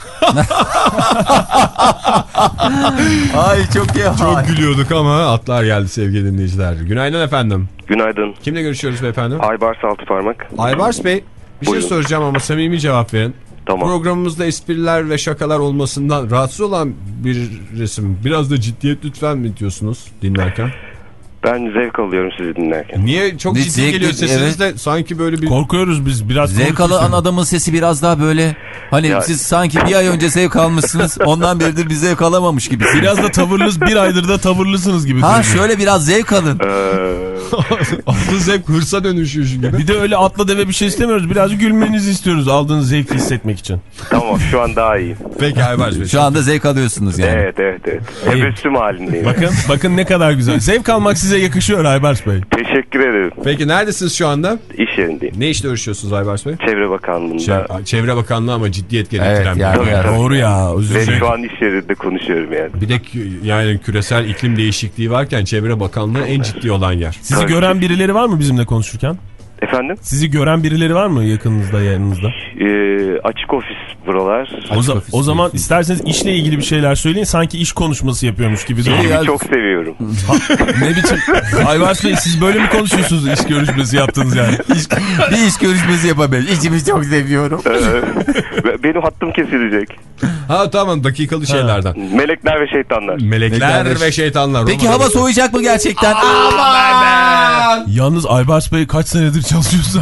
Ay çok iyi. Çok gülüyorduk ama atlar geldi sevgili dinleyiciler. Günaydın efendim. Günaydın. Kimle görüşüyoruz beyefendi? Aybars Altıparmak. Aybars Bey, bir Buyurun. şey soracağım ama samimi cevap verin. Tamam. Programımızda espriler ve şakalar olmasından rahatsız olan bir resim. Biraz da ciddiyet lütfen mi diyorsunuz dinlerken? Ben zevk alıyorum sizi dinlerken. Niye? Çok ne, ciddi zevk, geliyor sesiniz evet. de sanki böyle bir... Korkuyoruz biz biraz. Zevk alan adamın sesi biraz daha böyle... Hani ya. Siz sanki bir ay önce zevk almışsınız, ondan beridir bir zevk alamamış gibi. Biraz da tavırlısınız, bir aydır da tavırlısınız gibi. Ha şöyle biraz zevk alın. Aldığınız zevk hırsa dönüşüyor gibi. Bir de öyle atla deve bir şey istemiyoruz. Birazcık gülmenizi istiyoruz aldığınız zevki hissetmek için. Tamam, şu an daha iyi. Peki Aybars Bey. Şu anda zevk alıyorsunuz yani. Evet evet evet. Tebessüm halindeyim. Bakın, bakın ne kadar güzel. Zevk almak size yakışıyor Aybars Bey. Teşekkür ederim. Peki neredesiniz şu anda? İş yerindeyim. Ne işle uğraşıyorsunuz Aybars Bey? Çevre Bakanlığı'nda. Çevre, Çevre Bakanlığı ama ciddiyet gerektiren. Evet, yani, tabii, tabii. Doğru ya. Ve şu an iş yerinde konuşuyorum yani. Bir de yani küresel iklim değişikliği varken Çevre Bakanlığı en ciddi olan yer. Sizi tabii. Gören birileri var mı bizimle konuşurken? Efendim? Sizi gören birileri var mı yakınınızda, yanınızda? Ee, açık ofis buralar. O, za ofis o zaman isterseniz işle ilgili bir şeyler söyleyin. Sanki iş konuşması yapıyormuş gibi. İşimi çok seviyorum. Ha, ne biçim? Aybars Bey, siz böyle mi konuşuyorsunuz, iş görüşmesi yaptınız yani? İş, bir iş görüşmesi yapabiliriz. İşimi çok seviyorum. Ee, benim hattım kesilecek. Ha tamam, dakikalı ha. şeylerden. Melekler ve şeytanlar. Melekler, Melekler ve şeytanlar. Peki hava öyle. Soğuyacak mı gerçekten? Aman! Yalnız Aybars Bey kaç senedir çalışıyorsa.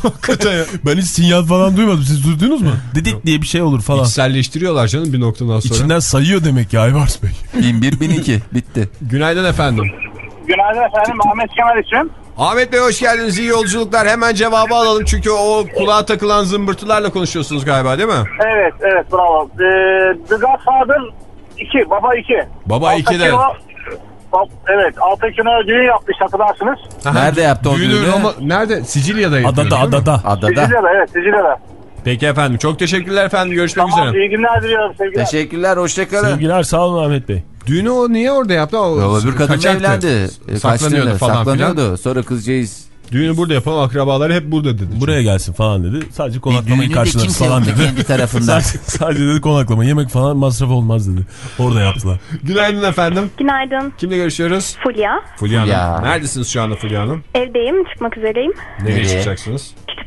Ben hiç sinyal falan duymadım. Siz duydunuz mu? Dedik diye bir şey olur falan. İçselleştiriyorlar canım bir noktadan sonra. İçinden sayıyor demek ki Aybars Bey. bin bir, bin iki bitti. Günaydın efendim. Günaydın efendim, Ahmet Kemal için. Ahmet Bey hoş geldiniz, iyi yolculuklar. Hemen cevabı alalım çünkü o kulağa takılan zımbırtılarla konuşuyorsunuz galiba, değil mi? Evet evet bravo. Ee, The Godfather iki, Baba iki. Baba iki de. Evet, Altekin'e düğün yapmış, hatırlarsınız. Nerede yaptı o düğünü? düğünü? Roma, nerede? Sicilya'da. Adada, adada. Adada. Sicilya'da, evet Sicilya'da. Peki efendim, çok teşekkürler efendim, görüşmek tamam, üzere. İyi günler diliyorum, sevgiler. Teşekkürler, hoşçakalın. Sevgiler, sağ olun Ahmet Bey. Düğünü o niye orada yaptı? O öbür kadınla evlendi. Saklanıyordu falan Saklanıyordu. Filan. Sonra kızcağız. Düğünü burada yapalım, akrabaları hep burada dedi. Buraya gelsin falan dedi. Sadece konaklamayı karşılarız falan dedi. Kendi tarafından. sadece, sadece dedi konaklama, yemek falan masraf olmaz dedi. Orada yaptılar. Günaydın efendim. Günaydın. Kimle görüşüyoruz? Fulya. Fulya Hanım. Neredesiniz şu anda Fulya Hanım? Evdeyim, çıkmak üzereyim. Nereye çıkacaksınız?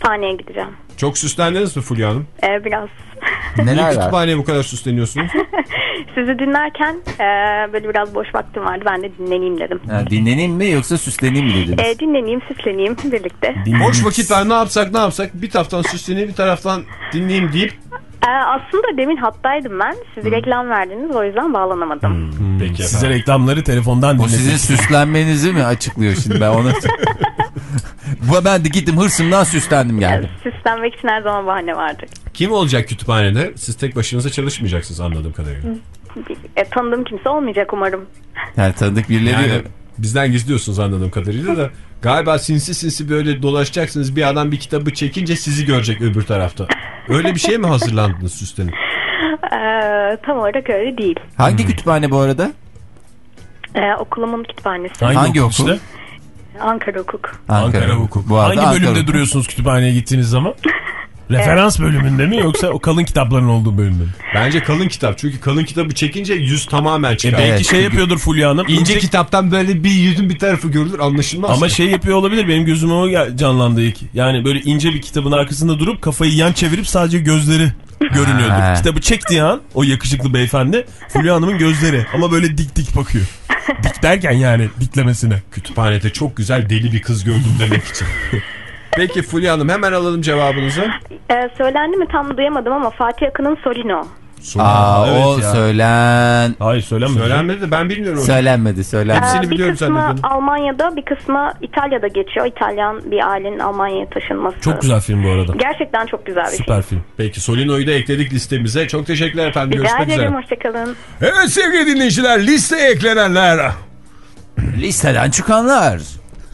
kütüphaneye gideceğim. Çok süslendiniz mi Fulya Hanım? Ee, biraz. Niye kütüphaneye bu kadar süsleniyorsunuz? Sizi dinlerken e, böyle biraz boş vaktim vardı. Ben de dinleneyim dedim. Ha, dinleneyim mi yoksa süsleneyim mi dediniz? E, dinleneyim, süsleneyim birlikte. Boş vakit var, ne yapsak ne yapsak, bir taraftan süsleneyim bir taraftan dinleyeyim deyip. E, aslında demin hattaydım ben. Siz hmm. reklam verdiniz, o yüzden bağlanamadım. Hmm. Peki size reklamları telefondan dinledim. O sizin süslenmenizi mi açıklıyor şimdi ben ona? Ben de gittim hırsımdan süslendim geldim. Yani, süslenmek için her zaman bahane vardır. Kim olacak kütüphanede? Siz tek başınıza çalışmayacaksınız anladığım kadarıyla. E, tanıdığım kimse olmayacak umarım. Yani tanıdık birileri... Yani, bizden gizliyorsunuz anladığım kadarıyla da. Galiba sinsi sinsi böyle dolaşacaksınız. Bir adam bir kitabı çekince sizi görecek öbür tarafta. Öyle bir şey mi hazırlandınız süslenip? Ee, tam olarak öyle değil. Hangi hmm. kütüphane bu arada? Ee, okulumun kütüphanesi. Hangi, Hangi okul? Işte? Ankara Hukuk. Ankara, Ankara Hukuk. Bu Hangi bölümde Ankara duruyorsunuz kütüphaneye gittiğiniz zaman? Referans evet. bölümünde mi yoksa o kalın kitapların olduğu bölümde mi? Bence kalın kitap. Çünkü kalın kitabı çekince yüz tamamen çıkar. E belki evet. şey yapıyordur Fulya Hanım. İnce, ince kitaptan böyle bir yüzün bir tarafı görülür, anlaşılmaz. Ama şey yapıyor olabilir, benim gözüme o canlandı ilk. Yani böyle ince bir kitabın arkasında durup kafayı yan çevirip sadece gözleri görünüyordur. Kitabı çektiği an o yakışıklı beyefendi Fulya Hanım'ın gözleri ama böyle dik dik bakıyor. Dik derken yani diklemesine. Kütüphanede çok güzel deli bir kız gördüm demek için. Peki Fulya Hanım, hemen alalım cevabınızı. Ee, söylendi mi tam duyamadım ama Fatih Akın'ın Solino. Aa, evet o ya. söylen... Hayır söylenmedi. Söylenmedi de ben bilmiyorum. Söylenmedi, söylenmedi. Hepsini ee, biliyorum zannediyorum. Bir kısmı Almanya'da, bir kısmı İtalya'da geçiyor. İtalyan bir ailenin Almanya'ya taşınması. Çok güzel film bu arada. Gerçekten çok güzel bir Süper film. Süper film. Peki Solino'yu da ekledik listemize. Çok teşekkürler efendim. Rica Görüşmek ederim, üzere. hoşçakalın. Evet sevgili dinleyiciler, listeye eklenenler. Listeden çıkanlar.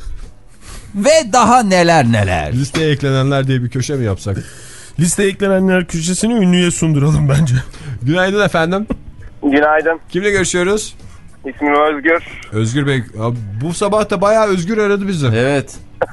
Ve daha neler neler. Listeye eklenenler diye bir köşe mi yapsak? Listeye eklenenler köşesini ünlüye sunduralım bence. Günaydın efendim. Günaydın. Kimle görüşüyoruz? İsmim Özgür. Özgür Bey, bu sabah da bayağı Özgür aradı bizi. Evet.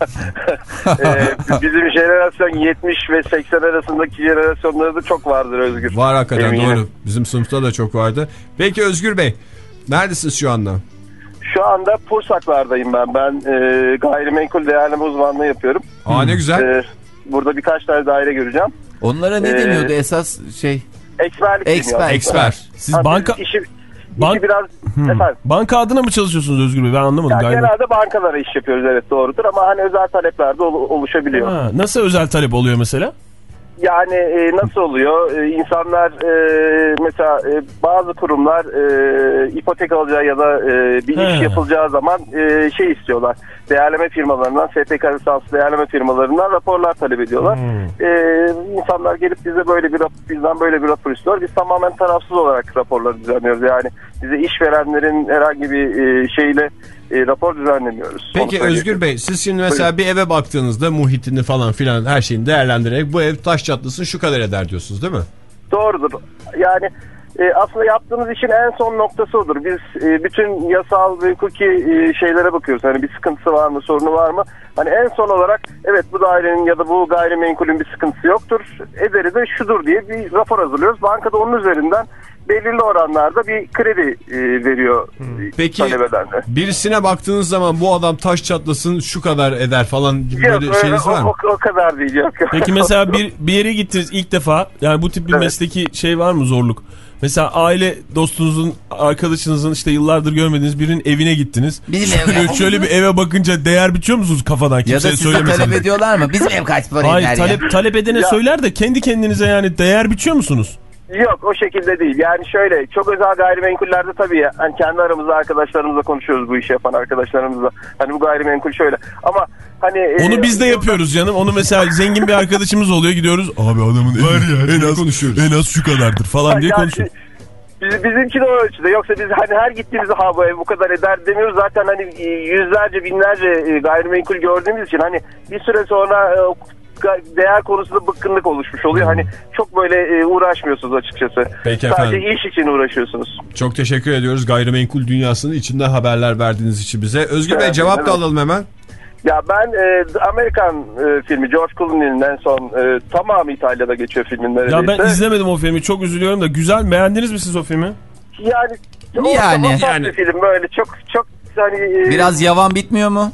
ee, bizim jenerasyon yetmiş ve seksen arasındaki jenerasyonlarda çok vardır Özgür. Var hakikaten, eminim. Doğru. Bizim sınıfta da çok vardı. Peki Özgür Bey, neredesiniz şu anda? Şu anda Pursaklar'dayım ben. Ben e, gayrimenkul değerleme uzmanlığı yapıyorum. Aa ne güzel. E, burada birkaç tane daire göreceğim. Onlara ne ee, deniyordu esas şey? Eksperlik Eksper. Eksper. Siz ha, banka... Işi, Bank... biraz... Hmm. Efendim? Banka adına mı çalışıyorsunuz Özgür Bey? Ben anlamadım. Yani genelde bankalara iş yapıyoruz, evet doğrudur ama hani özel talepler de ol- oluşabiliyor. Ha, nasıl özel talep oluyor mesela? Yani e, nasıl oluyor? E, insanlar e, mesela e, bazı kurumlar e, ipotek alacağı ya da e, bir He. iş yapılacağı zaman e, şey istiyorlar. Değerleme firmalarından, S T K lisanslı değerleme firmalarından raporlar talep ediyorlar. Hmm. E, insanlar gelip bize böyle bir bizden böyle bir rapor istiyor. Biz tamamen tarafsız olarak raporları düzenliyoruz. Yani bize işverenlerin herhangi bir e, şeyle E, rapor düzenlemiyoruz. Peki Özgür Bey, siz şimdi mesela bir eve baktığınızda muhitini falan filan her şeyini değerlendirerek bu ev taş çatlasın şu kadar eder diyorsunuz değil mi? Doğrudur. Yani e, aslında yaptığımız işin en son noktası odur. Biz e, bütün yasal ve hukuki e, şeylere bakıyoruz. Hani bir sıkıntısı var mı, sorunu var mı? Hani en son olarak evet bu dairenin ya da bu gayrimenkulün bir sıkıntısı yoktur. Ederi de şudur diye bir rapor hazırlıyoruz. Bankada onun üzerinden belirli oranlarda bir kredi e, veriyor. Peki birisine baktığınız zaman bu adam taş çatlasın şu kadar eder falan gibi yok, böyle şeyiniz var mı? O, o kadar değil. Yok. Peki mesela bir, bir yere gittiniz ilk defa, yani bu tip bir evet. mesleki şey var mı, zorluk? Mesela aile dostunuzun, arkadaşınızın işte yıllardır görmediğiniz birinin evine gittiniz. Bizim şöyle, ev şöyle bir eve bakınca değer biçiyor musunuz kafadan? Ya da size talep ediyorlar mı? Bizim ev kaç para Hayır, eder talep, ya? talep edene ya. Söyler de kendi kendinize yani değer biçiyor musunuz? Yok, o şekilde değil. Yani şöyle çok özel gayrimenkullerde tabii ya, hani kendi aramızda arkadaşlarımızla konuşuyoruz, bu işi yapan arkadaşlarımızla. Hani bu gayrimenkul şöyle ama hani... Onu e, biz de yapıyoruz canım. Onu mesela zengin bir arkadaşımız oluyor, gidiyoruz. Abi adamın var ya, en az konuşuyoruz. En az şu kadardır falan diye yani, konuşuyoruz. Biz, bizimki de o ölçüde. Yoksa biz hani her gittiğimizde ha bu ev bu kadar eder demiyoruz. Zaten hani yüzlerce binlerce gayrimenkul gördüğümüz için hani bir süre sonra değer konusunda bıkkınlık oluşmuş oluyor. Hani çok böyle uğraşmıyorsunuz açıkçası. Peki sadece efendim. iş için uğraşıyorsunuz. Çok teşekkür ediyoruz gayrimenkul dünyasının içinde haberler verdiğiniz için bize. Özgür Bey, cevap evet. da alalım hemen. Ya ben e, Amerikan e, filmi George Clooney'nin en son e, tamamı İtalya'da geçiyor filmin neredeyse. Ya ben izlemedim o filmi, çok üzülüyorum da. Güzel, beğendiniz mi siz o filmi? Yani yani, yani. bir film böyle çok çok hani e, biraz yavan bitmiyor mu?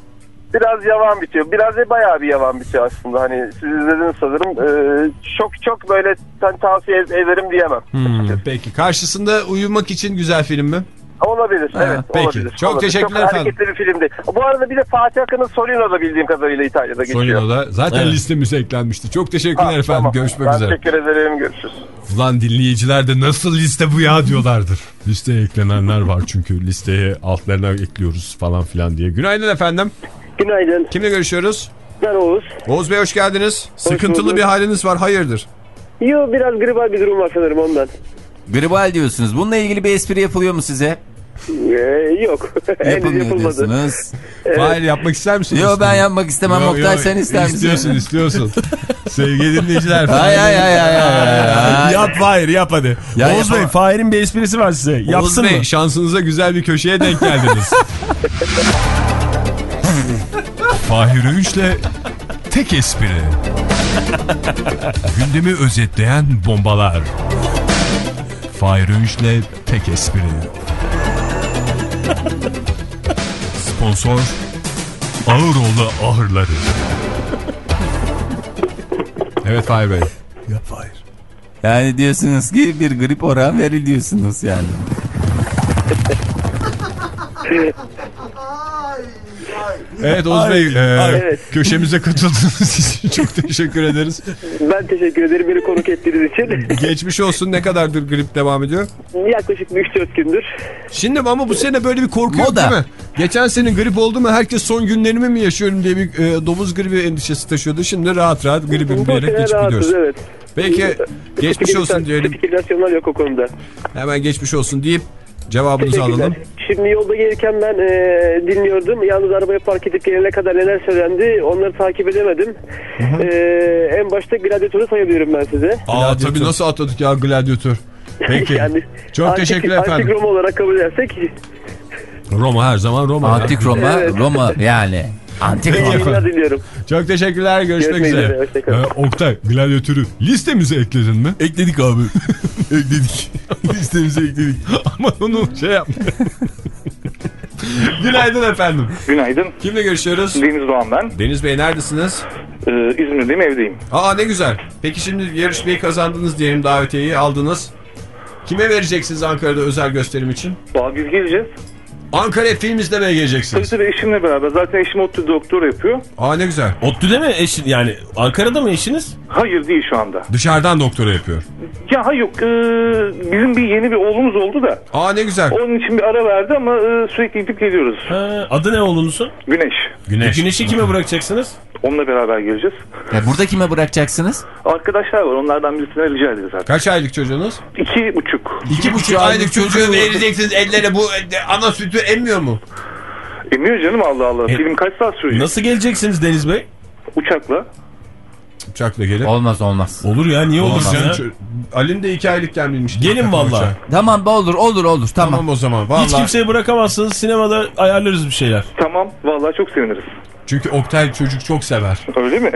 biraz yavan bitiyor. Biraz da bayağı bir yavan bitiyor aslında. Hani siz izlediniz sanırım. Ee, çok çok böyle sen tavsiye ederim diyemem. Hmm, peki. Karşısında uyumak için güzel film mi? Olabilir. Ha, evet. peki. Olabilir. Çok olabilir. teşekkürler çok efendim. Çok hareketli bir filmdi. Bu arada bir de Fatih Akın'ın Solino'da bildiğim kadarıyla İtalya'da geçiyor. Solino'da. Zaten Evet. listemize eklenmişti. Çok teşekkürler Ha, efendim. tamam. Görüşmek ben üzere. teşekkür ederim. Görüşürüz. Ulan dinleyiciler de nasıl liste bu ya diyorlardır. Listeye eklenenler var çünkü listeye altlarına ekliyoruz falan filan diye. Günaydın efendim. Günaydın. Kimle görüşüyoruz? Ben Oğuz. Oğuz Bey hoş geldiniz. Hoş Sıkıntılı bulduk. bir haliniz var, hayırdır? Yo, biraz gribal bir durum var sanırım ondan. Gribal diyorsunuz. Bununla ilgili bir espri yapılıyor mu size? Ee, yok. Henüz Yapılmıyor yapılmadı. diyorsunuz. Hayır, yapmak ister misiniz? Yo, ben yapmak istemem. Yo, Oktay, yo, sen ister misin? İstiyorsun istiyorsun. Sevgili dinleyiciler. Hay hay hay hay hay. Yap Fahir, yap hadi. Ya Oğuz Bey, yapamam. Fahir'in bir esprisi var size. Oğuz Yapsın Bey, mı? şansınıza güzel bir köşeye denk geldiniz. Fahir Öğünç'le tek espri. Gündemi özetleyen bombalar. Fahir Öğünç'le tek espri. Sponsor Ağıroğlu Ahırları. Evet Fahir Bey. Yap Fahir. Yani diyorsunuz ki bir grip oran veri diyorsunuz yani. Evet Oğuz Bey, e, evet. köşemize katıldığınız için çok teşekkür ederiz. Ben teşekkür ederim beni konuk ettiğiniz için. Geçmiş olsun. Ne kadardır grip devam ediyor? Yaklaşık üç dört gündür. Şimdi ama bu sene böyle bir korku yok Moda. değil mi? Geçen sene grip oldu mu herkes son günlerimi mi yaşıyorum diye bir e, domuz gribi endişesi taşıyordu. Şimdi rahat rahat gribim Bu diyerek sene geçip rahatsız, gidiyoruz. evet. Peki geçmiş olsun diyelim. Spekülasyonlar yok o konuda. Hemen geçmiş olsun deyip cevabınızı alalım. Şimdi yolda gelirken ben e, dinliyordum. Yalnız arabayı park edip gelene kadar neler söylendi onları takip edemedim. E, en başta gladyatörü sayabilirim ben size. Aa tabii, nasıl atladık ya gladyatör. Peki. Yani, çok antik, teşekkürler efendim. Antik Roma olarak kabul edersek. Roma her zaman Roma. Antik Roma, Evet. Roma yani. Antik Peki Roma. efendim. Diliyorum. Çok teşekkürler. Görüşmek, Görüşmek üzere. üzere, hoşçakalın. Ee, Oktay, gladyatörü listemize ekledin mi? Ekledik abi. Ekledik. Listemize ekledik. Ama onu şey yapma. Günaydın efendim. Günaydın. Kimle görüşüyoruz? Deniz Doğan ben. Deniz Bey neredesiniz? Ee, İzmir'deyim, evdeyim. Aa ne güzel. Peki şimdi yarışmayı kazandınız diyelim, davetiyeyi aldınız. Kime vereceksiniz Ankara'da özel gösterim için? Valla biz geleceğiz. Ankara'ya film izlemeye geleceksiniz. Tabii tabii eşimle beraber. Zaten eşim ODTÜ doktor yapıyor. Aa ne güzel. ODTÜ'de mi eşin, yani Ankara'da mı eşiniz? Hayır değil şu anda. Dışarıdan doktora yapıyor. Ya hayır yok. Ee, bizim bir yeni bir oğlumuz oldu da. Aa ne güzel. Onun için bir ara verdi ama e, sürekli gidip geliyoruz. Ha, adı ne oğlunuzun? Güneş. Güneş. E, Güneş'i kime bırakacaksınız? Onunla beraber geleceğiz. Ya burada kime bırakacaksınız? Arkadaşlar var. Onlardan birisine rica ederiz zaten. Kaç aylık çocuğunuz? İki buçuk. İki buçuk aylık çocuğu vereceksiniz ellere, bu ana sütü emmiyor mu? Emiyor canım, Allah Allah. E, Film kaç saat sürecek? Nasıl geleceksiniz Deniz Bey? Uçakla. Uçakla gelip. Olmaz olmaz. Olur ya, niye olmaz ya? Ali'nin de iki aylık gelmemişti. Gelin valla. Tamam olur olur olur tamam. Tamam o zaman. Vallahi. Hiç kimseyi bırakamazsınız, sinemada ayarlarız bir şeyler. Tamam. Vallahi çok seviniriz. Çünkü Oktay çocuk çok sever. Öyle mi?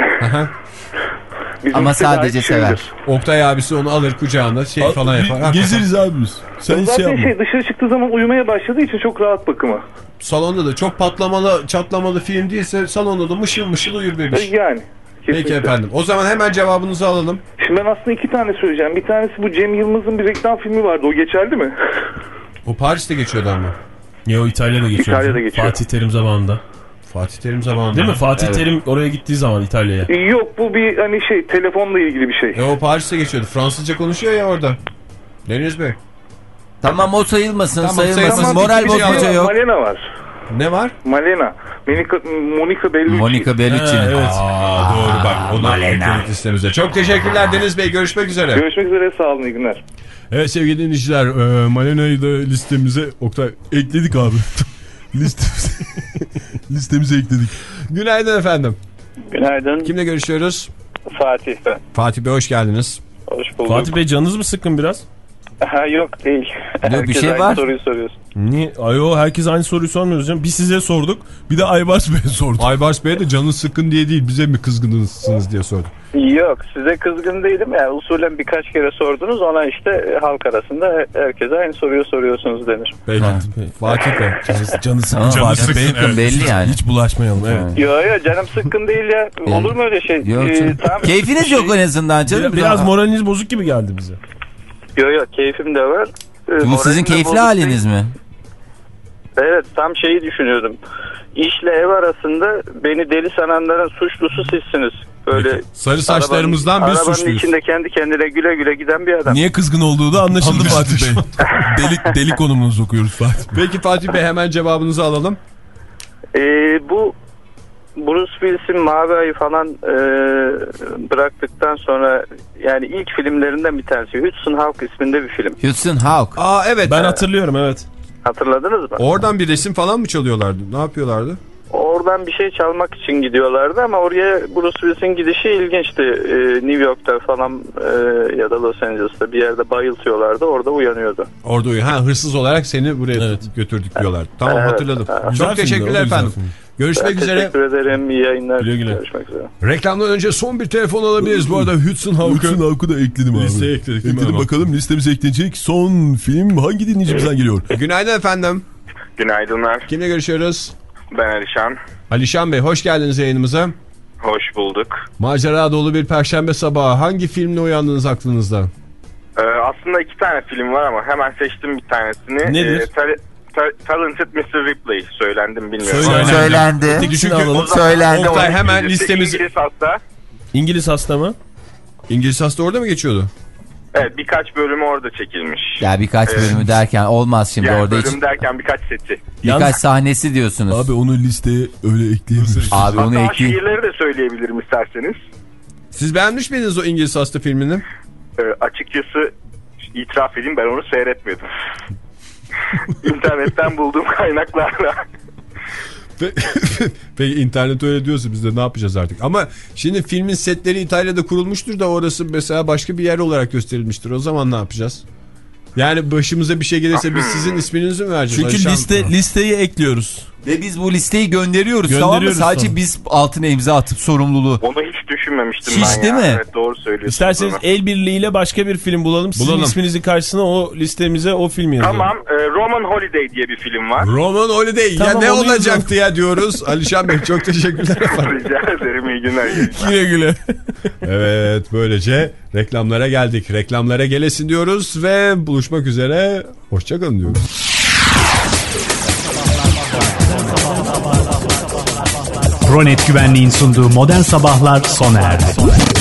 Bizim Ama size dair sadece bir şeydir. sever. Oktay abisi onu alır kucağına şey falan yapar. Gezeriz abi biz. Sen hiç Zaten şey yapma. şey, dışarı çıktığı zaman uyumaya başladığı için çok rahat bakımı. Salonda da çok patlamalı çatlamalı film değilse salonda da mışıl mışıl uyur bebiş. Yani. Peki kesinlikle. efendim. O zaman hemen cevabınızı alalım. Şimdi ben aslında iki tane söyleyeceğim. Bir tanesi bu Cem Yılmaz'ın bir reklam filmi vardı. O geçerli mi? O Paris'te geçiyordu ama. Ya o İtalya'da geçiyor. İtalya'da geçiyor. Fatih Terim zamanında. Fatih Terim zamanında. Değil mi? Fatih Evet. Terim oraya gittiği zaman İtalya'ya. Yok, bu bir hani şey, telefonla ilgili bir şey. E o Paris'te geçiyordu. Fransızca konuşuyor ya orada. Deniz Bey. Tamam o sayılmasın Tamam, sayılmasın. sayılmaz. Moral Hiçbir şey bozmaca yok. yok. Malena var. Ne var? Malena. Monica, Monica Bellucci. Monica Bellucci'nin. Ha, evet. Aa, doğru bak. O da ekledik listemize. Çok teşekkürler Deniz Bey. Görüşmek üzere. Görüşmek üzere, sağ olun, iyi günler. Evet sevgili dinleyiciler, e, Malena'yı da listemize Oktay ekledik abi. listemize, listemize ekledik. Günaydın efendim. Günaydın. Kimle görüşüyoruz? Fatih ben. Fatih Bey hoş geldiniz. Hoş bulduk. Fatih Bey, canınız mı sıkkın biraz? Ha, yok değil. Yok, bir şey aynı var. soruyu soruyorsun. Niye? Ayo, herkes aynı soruyu sormuyoruz canım. Biz size sorduk. Bir de Aybars Bey'e sorduk. Aybars Bey'e de canı sıkkın diye değil, bize mi kızgınsınız diye sorduk. Yok, size kızgın değilim. Yani usulen birkaç kere sordunuz. Ona işte halk arasında herkese aynı soruyu soruyorsunuz denir. Belli. Fatih Bey. Canı, canı sıkkın. Ama Canı Fatih Bey sıkkın, belli yani. Hiç bulaşmayalım. Evet. Yok yok, canım sıkkın değil ya. Olur mu öyle şey? Yok, Ee, tamam. Keyfiniz yok en azından canım. Biraz, biraz moraliniz bozuk gibi geldi bize. Yok yok, keyfim de var. Ee, Bu sizin keyifli haliniz mi? Evet, tam şeyi düşünüyordum. İşle ev arasında beni deli sananların suçlusu sizsiniz. Böyle Peki. Sarı saçlarımızdan arabanın, biz arabanın suçluyuz. içinde kendi kendine güle güle giden bir adam. Niye kızgın olduğu da anlaşıldı Fatih Bey. deli, deli konumunu sokuyoruz Fatih. Peki Fatih Bey, hemen cevabınızı alalım. Ee, bu Bruce Willis'in Mavi Ayı falan e, bıraktıktan sonra yani ilk filmlerinden bir tanesi. Hudson Hawk isminde bir film. Hudson Hawk. Aa evet. Ben hatırlıyorum, evet. Hatırladınız mı? Oradan bir resim falan mı çalıyorlardı? Ne yapıyorlardı? Oradan bir şey çalmak için gidiyorlardı ama oraya Bruce Willis'in gidişi ilginçti. Ee, New York'ta falan e, ya da Los Angeles'ta bir yerde bayıltıyorlardı. Orada uyanıyordu. Orada uyanıyor. Ha, hırsız olarak seni buraya evet. götürdük diyorlar. Tamam, evet, hatırladım. Evet. Çok teşekkürler efendim. Görüşmek ben üzere. Teşekkür ederim. İyi yayınlar. Güle güle. Görüşmek üzere. Reklamdan önce son bir telefon alabiliriz. Bu arada Hudson Hawk'u Hudson Hawk'u da ekledim abi. Listeye ekledik. Ekledim, bakalım listemize eklenecek son film hangi dinleyicimizden geliyor? Günaydın efendim. Günaydınlar. Kimle görüşüyoruz? Ben Alişan. Alişan Bey, hoş geldiniz yayınımıza. Hoş bulduk. Macera dolu bir perşembe sabahı. Hangi filmle uyandınız aklınızda? Ee, aslında iki tane film var ama hemen seçtim bir tanesini. Nedir? Ee, ta- ta- Talented mister Ripley. Söylendim bilmiyorum. Söylendi. Söylendi. Çünkü Söylendi. Oktay hemen listemizi... İngiliz hasta. İngiliz hasta mı? İngiliz hasta orada mı geçiyordu? Evet, birkaç bölümü orada çekilmiş. Ya birkaç evet. bölümü derken olmaz şimdi yani orada hiç. bölüm derken birkaç seti. Birkaç Yalnız... sahnesi diyorsunuz. Abi onu listeye öyle ekleyebiliriz. Abi onu Hatta ekleyin. şiirleri de söyleyebilirim isterseniz. Siz beğenmiş miydiniz o İngiliz hasta filmini? Ee, açıkçası itiraf edeyim, ben onu seyretmedim. İnternetten bulduğum kaynaklarla. Peki internet öyle diyorsa biz de ne yapacağız artık? Ama şimdi filmin setleri İtalya'da kurulmuştur da orası mesela başka bir yer olarak gösterilmiştir. O zaman ne yapacağız? Yani başımıza bir şey gelirse biz sizin isminizi mi vereceğiz? Çünkü Alişan... liste listeyi ekliyoruz. Ve biz bu listeyi gönderiyoruz. gönderiyoruz tamam mı? Sadece sonra. Biz altına imza atıp sorumluluğu. Onu hiç düşünmemiştim hiç ben değil ya. mi? Evet, doğru söylüyorsunuz. İsterseniz ama. el birliğiyle başka bir film bulalım. Sizin bulalım. isminizin karşısına o listemize o filmi yazalım. Tamam. E, Roman Holiday diye bir film var. Roman Holiday. Tamam, ya ne onu olacaktı ya diyoruz. Alişan Bey çok teşekkürler efendim. Rica ederim, iyi günler. Güle güle. Evet, böylece reklamlara geldik. Reklamlara gelesin diyoruz ve buluşmak üzere. Hoşçakalın diyoruz. Pronet Güvenliğin sunduğu Modern Sabahlar sona erdi.